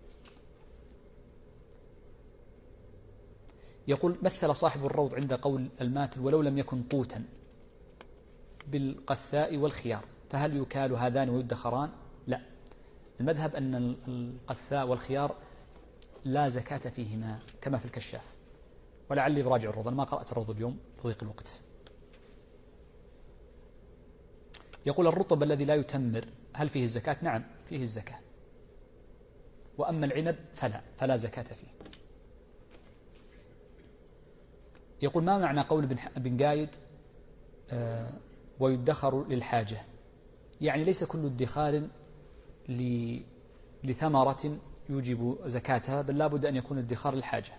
يقول مثل صاحب الروض عند قول الماتن ولو لم يكن طوتا بالقثاء والخيار، فهل يكال هذان ويدخران؟ لا، المذهب أن القثاء والخيار لا زكاة فيهما كما في الكشاف، ولعلي براجع الروض، أنا ما قرأت الروض اليوم تضيق الوقت. يقول الرطب الذي لا يتمر هل فيه الزكاة؟ نعم فيه الزكاة، وأما العنب فلا زكاة فيه. يقول ما معنى قول ابن قايد ويدخر للحاجة؟ يعني ليس كل ادخار لثمرة يوجب زكاتها، بل لابد أن يكون ادخار للحاجة.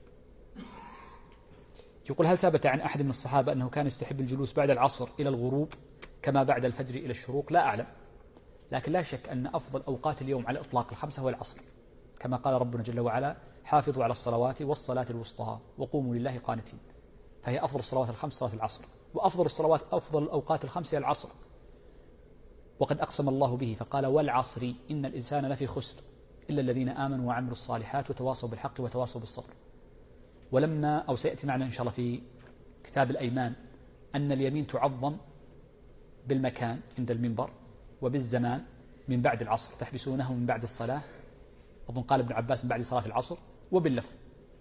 يقول هل ثبت عن أحد من الصحابة أنه كان يستحب الجلوس بعد العصر إلى الغروب كما بعد الفجر إلى الشروق؟ لا أعلم، لكن لا شك أن أفضل أوقات اليوم على الإطلاق الخمسة هو العصر، كما قال ربنا جل وعلا حافظوا على الصلوات والصلاة الوسطى وقوموا لله قانتين، فهي أفضل الصلوات الخمس صلاة العصر، وأفضل الصلوات أفضل الأوقات الخمس هي العصر، وقد أقسم الله به فقال والعصر إن الإنسان لفي خسر إلا الذين آمنوا وعملوا الصالحات وتواصوا بالحق وتواصوا بالصبر. ولما أو سيأتي معنا إن شاء الله في كتاب الأيمان أن اليمين تعظم بالمكان عند المنبر وبالزمان من بعد العصر، تحبسونه من بعد الصلاة، أظن قال ابن عباس من بعد صلاة العصر، وباللفظ،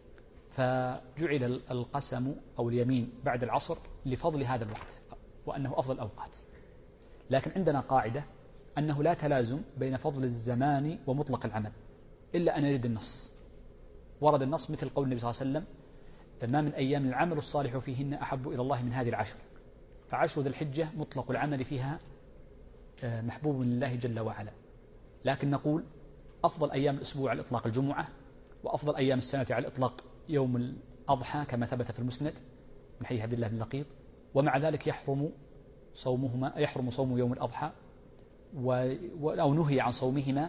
فجعل القسم أو اليمين بعد العصر لفضل هذا الوقت وأنه أفضل الأوقات. لكن عندنا قاعدة أنه لا تلازم بين فضل الزمان ومطلق العمل إلا أن يرد النص. ورد النص مثل قول النبي صلى الله عليه وسلم ما من أيام العمل الصالح فيهن أحب إلى الله من هذه العشر، فعشر ذي الحجة مطلق العمل فيها محبوب لله جل وعلا. لكن نقول أفضل أيام الأسبوع على الإطلاق الجمعة، وأفضل أيام السنة على الإطلاق يوم الأضحى كما ثبت في المسند من حديث عبد الله بن لقيط، ومع ذلك يحرم صوم يوم الأضحى أو نهي عن صومهما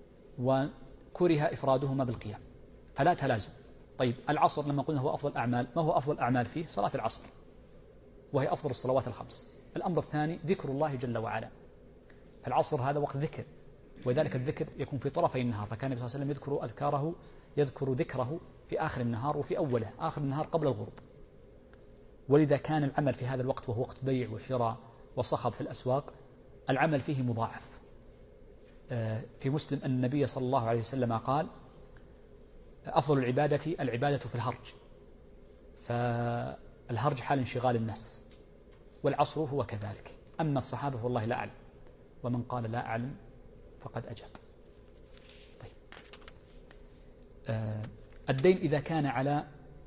وكره إفرادهما بالقيام، فلا تلازم. طيب العصر لما قلنا هو أفضل أعمال، ما هو أفضل أعمال فيه؟ صلاة العصر وهي أفضل الصلوات الخمس. الأمر الثاني ذكر الله جل وعلا، العصر هذا وقت ذكر، وذلك الذكر يكون في طرفي النهار، فكان النبي صلى الله عليه وسلم يذكر ذكره في آخر النهار وفي أوله، آخر النهار قبل الغروب. ولذا كان العمل في هذا الوقت وهو وقت بيع وشراء وصخب في الأسواق العمل فيه مضاعف. في مسلم أن النبي صلى الله عليه وسلم قال أفضل العبادة في الهرج، فالهرج حال انشغال الناس، والعصر هو كذلك. أما الصحابة والله لا أعلم، ومن قال لا أعلم فقد أجاب. طيب. الدين إذا كان على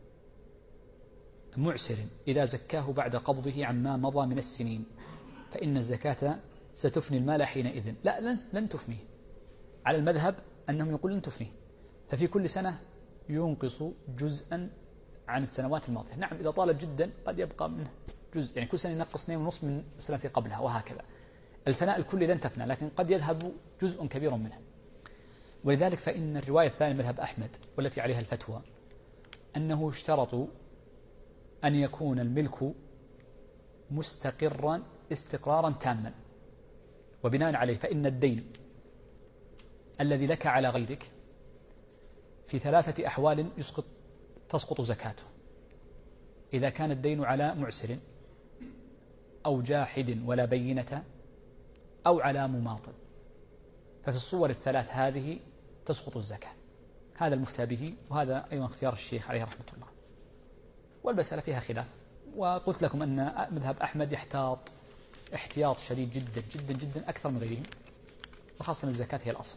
معسر إذا زكاه بعد قبضه عما مضى من السنين فإن الزكاة ستفني المال حينئذ. لا، لن تفنيه، على المذهب أنهم يقولون لن تفنيه، ففي كل سنة ينقص جزءا عن السنوات الماضية. نعم إذا طالت جدا قد يبقى منه جزء، يعني كل سنة ينقص 2.5 من السنة قبلها وهكذا. الفناء الكلي لن تفنى، لكن قد يذهب جزء كبير منها. ولذلك فإن الرواية الثانية مذهب أحمد والتي عليها الفتوى أنه اشترطوا أن يكون الملك مستقرا استقرارا تاما، وبناء عليه فإن الدين الذي لك على غيرك في 3 أحوال تسقط زكاته: إذا كان الدين على معسر أو جاحد ولا بينة أو على مماطل، ففي الصور الثلاث هذه تسقط الزكاة. هذا المفتى به، وهذا أيضا اختيار الشيخ عليه رحمة الله، والمسألة فيها خلاف. وقلت لكم أن مذهب أحمد يحتاط احتياط شديد جدا جدا جدا أكثر من غيرهم، وخاصة الزكاة هي الأصل.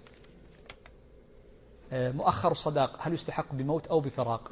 مؤخر الصداق هل يستحق بموت أو بفراق؟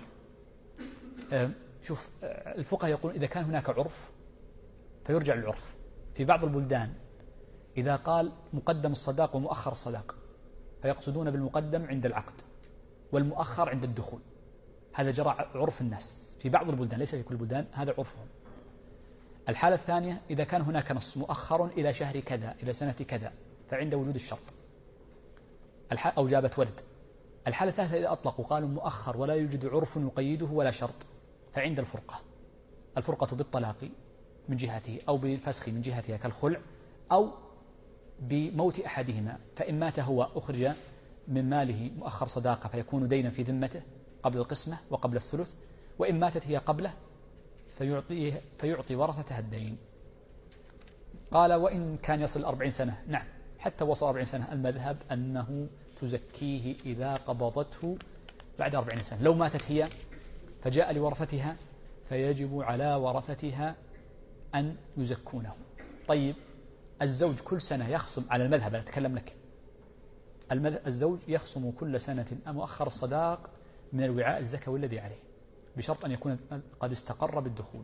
شوف، الفقهاء يقولون إذا كان هناك عرف فيرجع للعرف. في بعض البلدان إذا قال مقدم الصداق ومؤخر الصداق فيقصدون بالمقدم عند العقد والمؤخر عند الدخول، هذا جرى عرف الناس في بعض البلدان، ليس في كل البلدان، هذا عرفهم. الحالة الثانية إذا كان هناك نص مؤخر إلى شهر كذا إلى سنة كذا فعند وجود الشرط أو جابة ولد. الحالة الثالثة إذا أطلقوا قالوا مؤخر ولا يوجد عرف يقيده ولا شرط فعند الفرقة بالطلاق من جهته أو بالفسخ من جهتها كالخلع أو بموت أحدهما، فإن مات هو أخرج من ماله مؤخر صداقة فيكون دينا في ذمته قبل القسمة وقبل الثلث، وإن ماتت هي قبله فيعطي ورثتها الدين. قال وإن كان يصل 40 سنة، نعم حتى وصل 40 سنة المذهب أنه تزكيه إذا قبضته بعد 40 سنة. لو ماتت هي فجاء لورثتها فيجب على ورثتها أن يزكونه. طيب الزوج كل سنة يخصم على المذهب، أنا أتكلم لك، الزوج يخصم كل سنة مؤخر الصداق من الوعاء الزكوي الذي عليه بشرط أن يكون قد استقر بالدخول.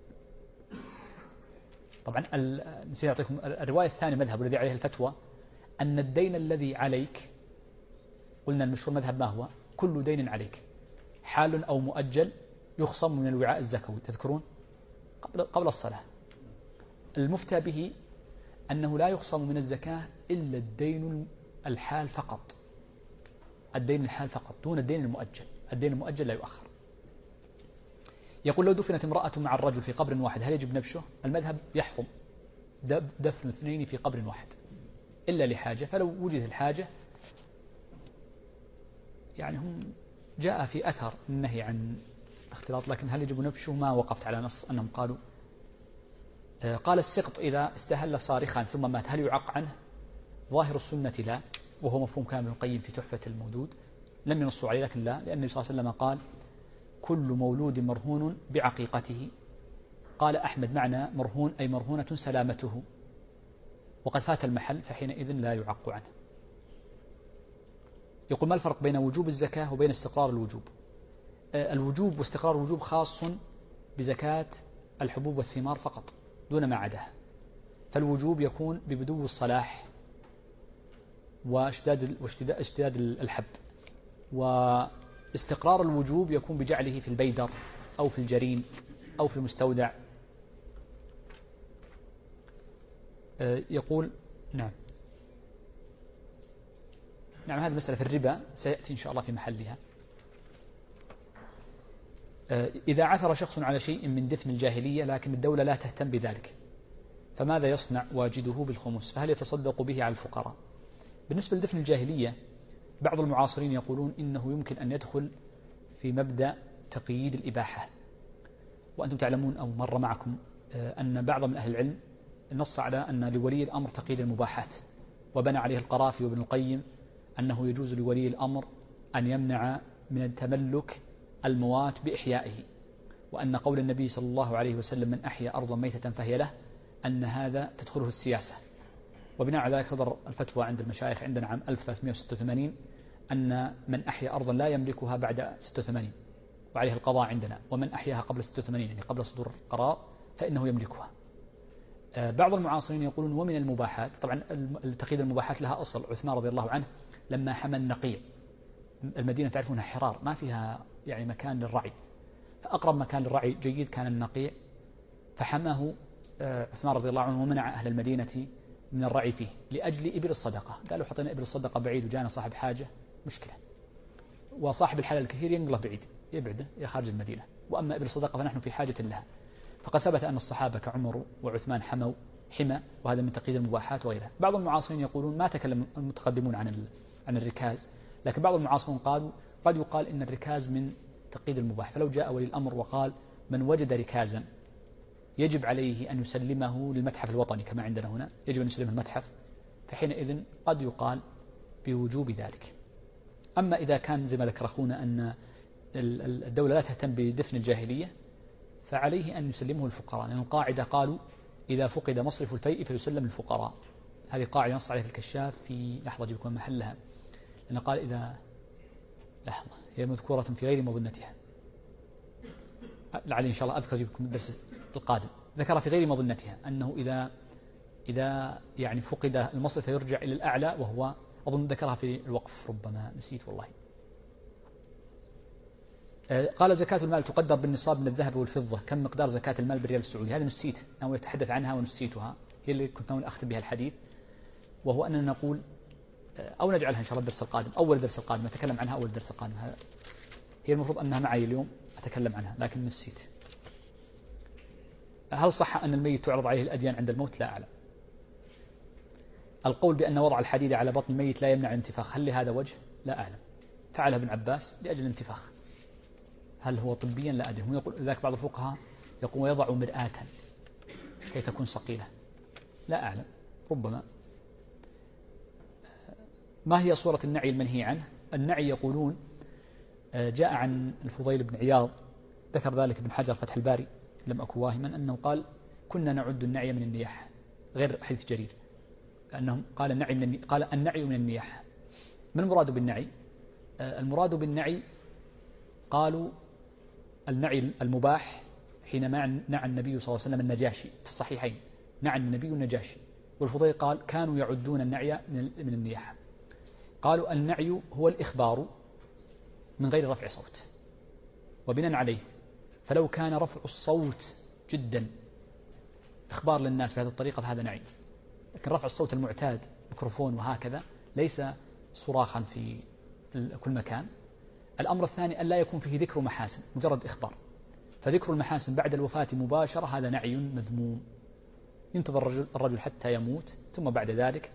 طبعا نسيت أعطيكم الرواية الثانية مذهب الذي عليه الفتوى أن الدين الذي عليك، قلنا المشهور مذهب ما هو؟ كل دين عليك حال أو مؤجل يخصم من الوعاء الزكوي، تذكرون قبل الصلاة. المفتى به أنه لا يخصم من الزكاة إلا الدين الحال فقط، الدين الحال فقط دون الدين المؤجل، الدين المؤجل لا يؤخر. يقول لو دفنت امرأة مع الرجل في قبر واحد هل يجب نبشه؟ المذهب يحرم دفن اثنين في قبر واحد إلا لحاجة، فلو وجدت الحاجة يعني هم جاء في أثر النهي عن اختلاط، لكن هل يجب نبشه ما وقفت على نص أنهم قالوا. قال السقط إذا استهل صارخا ثم مات هل يعق عنه؟ ظاهر السنة لا، وهو مفهوم كامل القيم في تحفة المودود، لم ينصوا عليه لكن لا، لأن النبي صلى الله عليه وسلم قال كل مولود مرهون بعقيقته. قال أحمد معنى مرهون أي مرهونة سلامته، وقد فات المحل فحينئذ لا يعق عنه. يقول ما الفرق بين وجوب الزكاة وبين استقرار الوجوب؟ الوجوب واستقرار الوجوب خاص بزكاة الحبوب والثمار فقط دون ما عداها، فالوجوب يكون ببدو الصلاح واشتداد الحب، واستقرار الوجوب يكون بجعله في البيدر أو في الجرين أو في المستودع. يقول نعم هذه المسألة في الربا سيأتي إن شاء الله في محلها. إذا عثر شخص على شيء من دفن الجاهلية لكن الدولة لا تهتم بذلك فماذا يصنع واجده بالخمس؟ فهل يتصدق به على الفقراء؟ بالنسبة لدفن الجاهلية بعض المعاصرين يقولون إنه يمكن أن يدخل في مبدأ تقييد الإباحة، وأنتم تعلمون أو مر معكم أن بعض من أهل العلم نص على أن لولي الأمر تقييد المباحات، وبنى عليه القرافي وابن القيم أنه يجوز لولي الأمر أن يمنع من التملك الموات بإحيائه، وأن قول النبي صلى الله عليه وسلم من أحيا أرضا ميتة فهي له أن هذا تدخله السياسة. وبناء على ذلك صدر الفتوى عند المشايخ عندنا عام 1386 أن من أحيا أرضا لا يملكها بعد 86 وعليه القضاء عندنا، ومن أحياها قبل 86 يعني قبل صدور القرار فإنه يملكها. بعض المعاصرين يقولون ومن المباحات، طبعا تقييد المباحات لها أصل. عثمان رضي الله عنه لما حمى النقيع، المدينة تعرفونها حرار ما فيها يعني مكان للرعي، فأقرب مكان للرعي جيد كان النقيع، فحماه عثمان رضي الله عنه ومنع أهل المدينة من الرعي فيه لأجل إبل الصدقة. قالوا حطينا إبل الصدقة بعيد وجانا صاحب حاجة مشكلة، وصاحب الحلال الكثير ينقله بعيد يبعده يا خارج المدينة، وأما إبل الصدقة فنحن في حاجة لها. فقد ثبت أن الصحابة كعمر وعثمان حمى، وهذا من تقييد المباحات وغيرها. بعض المعاصرين يقولون ما تكلم المتقدمون عن الركاز، لكن بعض المعاصرين قالوا قد يقال إن الركاز من تقييد المباح، فلو جاء ولي الأمر وقال من وجد ركازا يجب عليه أن يسلمه للمتحف الوطني كما عندنا هنا يجب أن يسلمه المتحف، فحينئذ قد يقال بوجوب ذلك. أما إذا كان زي ما ذكر أخونا أن الدولة لا تهتم بدفن الجاهلية فعليه أن يسلمه الفقراء، لأن القاعدة قالوا إذا فقد مصرف الفيء فيسلم الفقراء. هذه قاعدة نص عليها في الكشاف في لحظة يكون محلها، لأنه قال إذا لحظة هي مذكورة في غير مظنتها، لعلي إن شاء الله أذكر أجيبكم الدرس القادم. ذكر في غير مظنتها أنه إذا يعني فقد المصرف يرجع إلى الأعلى، وهو أظن ذكرها في الوقف ربما نسيت والله. قال زكاة المال تقدر بالنصاب من الذهب والفضة، كم مقدار زكاة المال بالريال السعودي؟ هذا نسيت أنا أتحدث عنها ونسيتها، هي اللي كنت ناوي أختم بها الحديث، وهو أننا نقول أو نجعلها إن شاء الله الدرس القادم، أول درس القادم أتكلم عنها أول درس القادم، هي المفروض أنها معي اليوم أتكلم عنها لكن نسيت. هل صح أن الميت تعرض عليه الأديان عند الموت؟ لا أعلم. القول بأن وضع الحديد على بطن الميت لا يمنع الانتفاخ، هل لهذا وجه؟ لا أعلم. فعلها ابن عباس لأجل الانتفاخ، هل هو طبيا؟ لا أدري. هم يقول ذاك بعض الفقهاء يقول ويضع مرآة كي تكون صقيلة، لا أعلم ربما. ما هي صورة النعي المنهي عنه؟ النعي يقولون جاء عن الفضيل بن عياض ذكر ذلك ابن حجر فتح الباري لم أكن واهما أنه قال كنا نعد النعي من النياحة، غير حديث جرير، لأنهم قال النعي من النياحة. ما المراد بالنعي؟ المراد بالنعي قالوا النعي المباح حينما نعى النبي صلى الله عليه وسلم النجاشي في الصحيحين، نعى النبي النجاشي، والفضيل قال كانوا يعدون النعي من النياحة. قالوا النعي هو الإخبار من غير رفع صوت، وبناء عليه فلو كان رفع الصوت جدا إخبار للناس بهذه الطريقة فهذا نعي، لكن رفع الصوت المعتاد ميكروفون وهكذا ليس صراخا في كل مكان. الأمر الثاني أن لا يكون فيه ذكر محاسن، مجرد إخبار، فذكر المحاسن بعد الوفاة مباشرة هذا نعي مذموم، ينتظر الرجل حتى يموت ثم بعد ذلك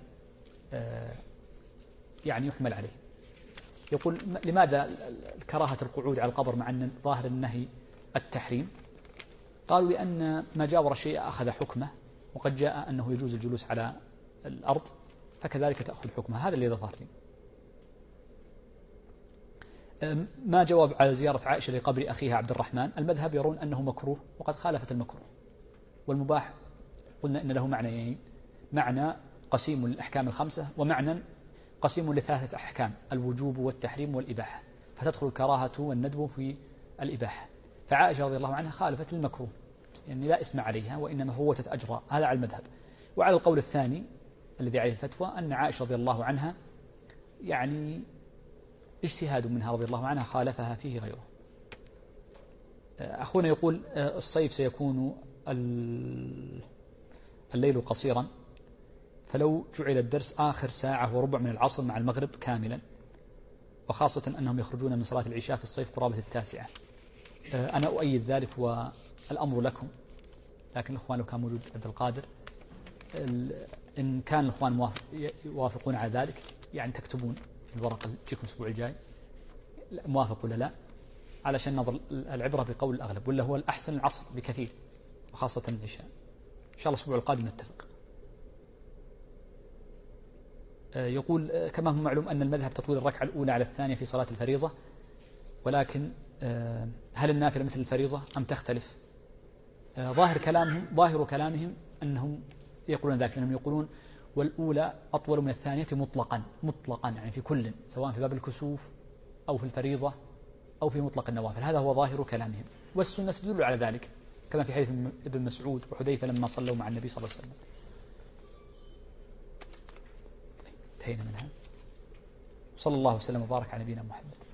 يعني يحمل عليه. يقول لماذا كراهة القعود على القبر مع أن ظاهر النهي التحريم؟ قالوا لأن ما جاور الشيء أخذ حكمه، وقد جاء أنه يجوز الجلوس على الأرض فكذلك تأخذ حكمه، هذا اللي ظهر لي. ما جواب على زيارة عائشة لقبر أخيها عبد الرحمن؟ المذهب يرون أنه مكروه وقد خالفت المكروه، والمباح قلنا إن له معنيين، معنى قسيم للأحكام الخمسة ومعنى قسيم لثلاثة أحكام، الوجوب والتحريم والإباحة، فتدخل الكراهة والندب في الإباحة. فعائشة رضي الله عنها خالفت المكروه، يعني لا إثم عليها وإنما فوتت أجرا، هذا على المذهب. وعلى القول الثاني الذي عليه الفتوى أن عائشة رضي الله عنها يعني اجتهاد منها رضي الله عنها خالفها فيه غيره. أخونا يقول الصيف سيكون الليل قصيرا، فلو جعل الدرس آخر ساعة وربع من العصر مع المغرب كاملا، وخاصة أنهم يخرجون من صلاة العشاء في الصيف قرابة 9، أنا أؤيد ذلك والأمر لكم، لكن الإخوان لو كان موجود عبد القادر إن كان الإخوان يوافقون على ذلك يعني تكتبون الورقة اللي تجيكم الأسبوع الجاي موافق ولا لا، علشان نظر العبرة بقول الأغلب، ولا هو الأحسن العصر بكثير وخاصة العشاء. إن شاء الله الأسبوع القادم نتفق. يقول كما هو معلوم أن المذهب تطويل الركعة الأولى على الثانية في صلاة الفريضة، ولكن هل النافلة مثل الفريضة أم تختلف؟ ظاهر كلامهم أنهم يقولون ذلك، لأنهم يقولون والأولى أطول من الثانية مطلقا يعني في كل، سواء في باب الكسوف أو في الفريضة أو في مطلق النوافل، هذا هو ظاهر كلامهم، والسنة تدل على ذلك كما في حديث ابن مسعود وحذيفة لما صلوا مع النبي صلى الله عليه وسلم. انتهينا منها. صلى الله وسلم وبارك على نبينا محمد.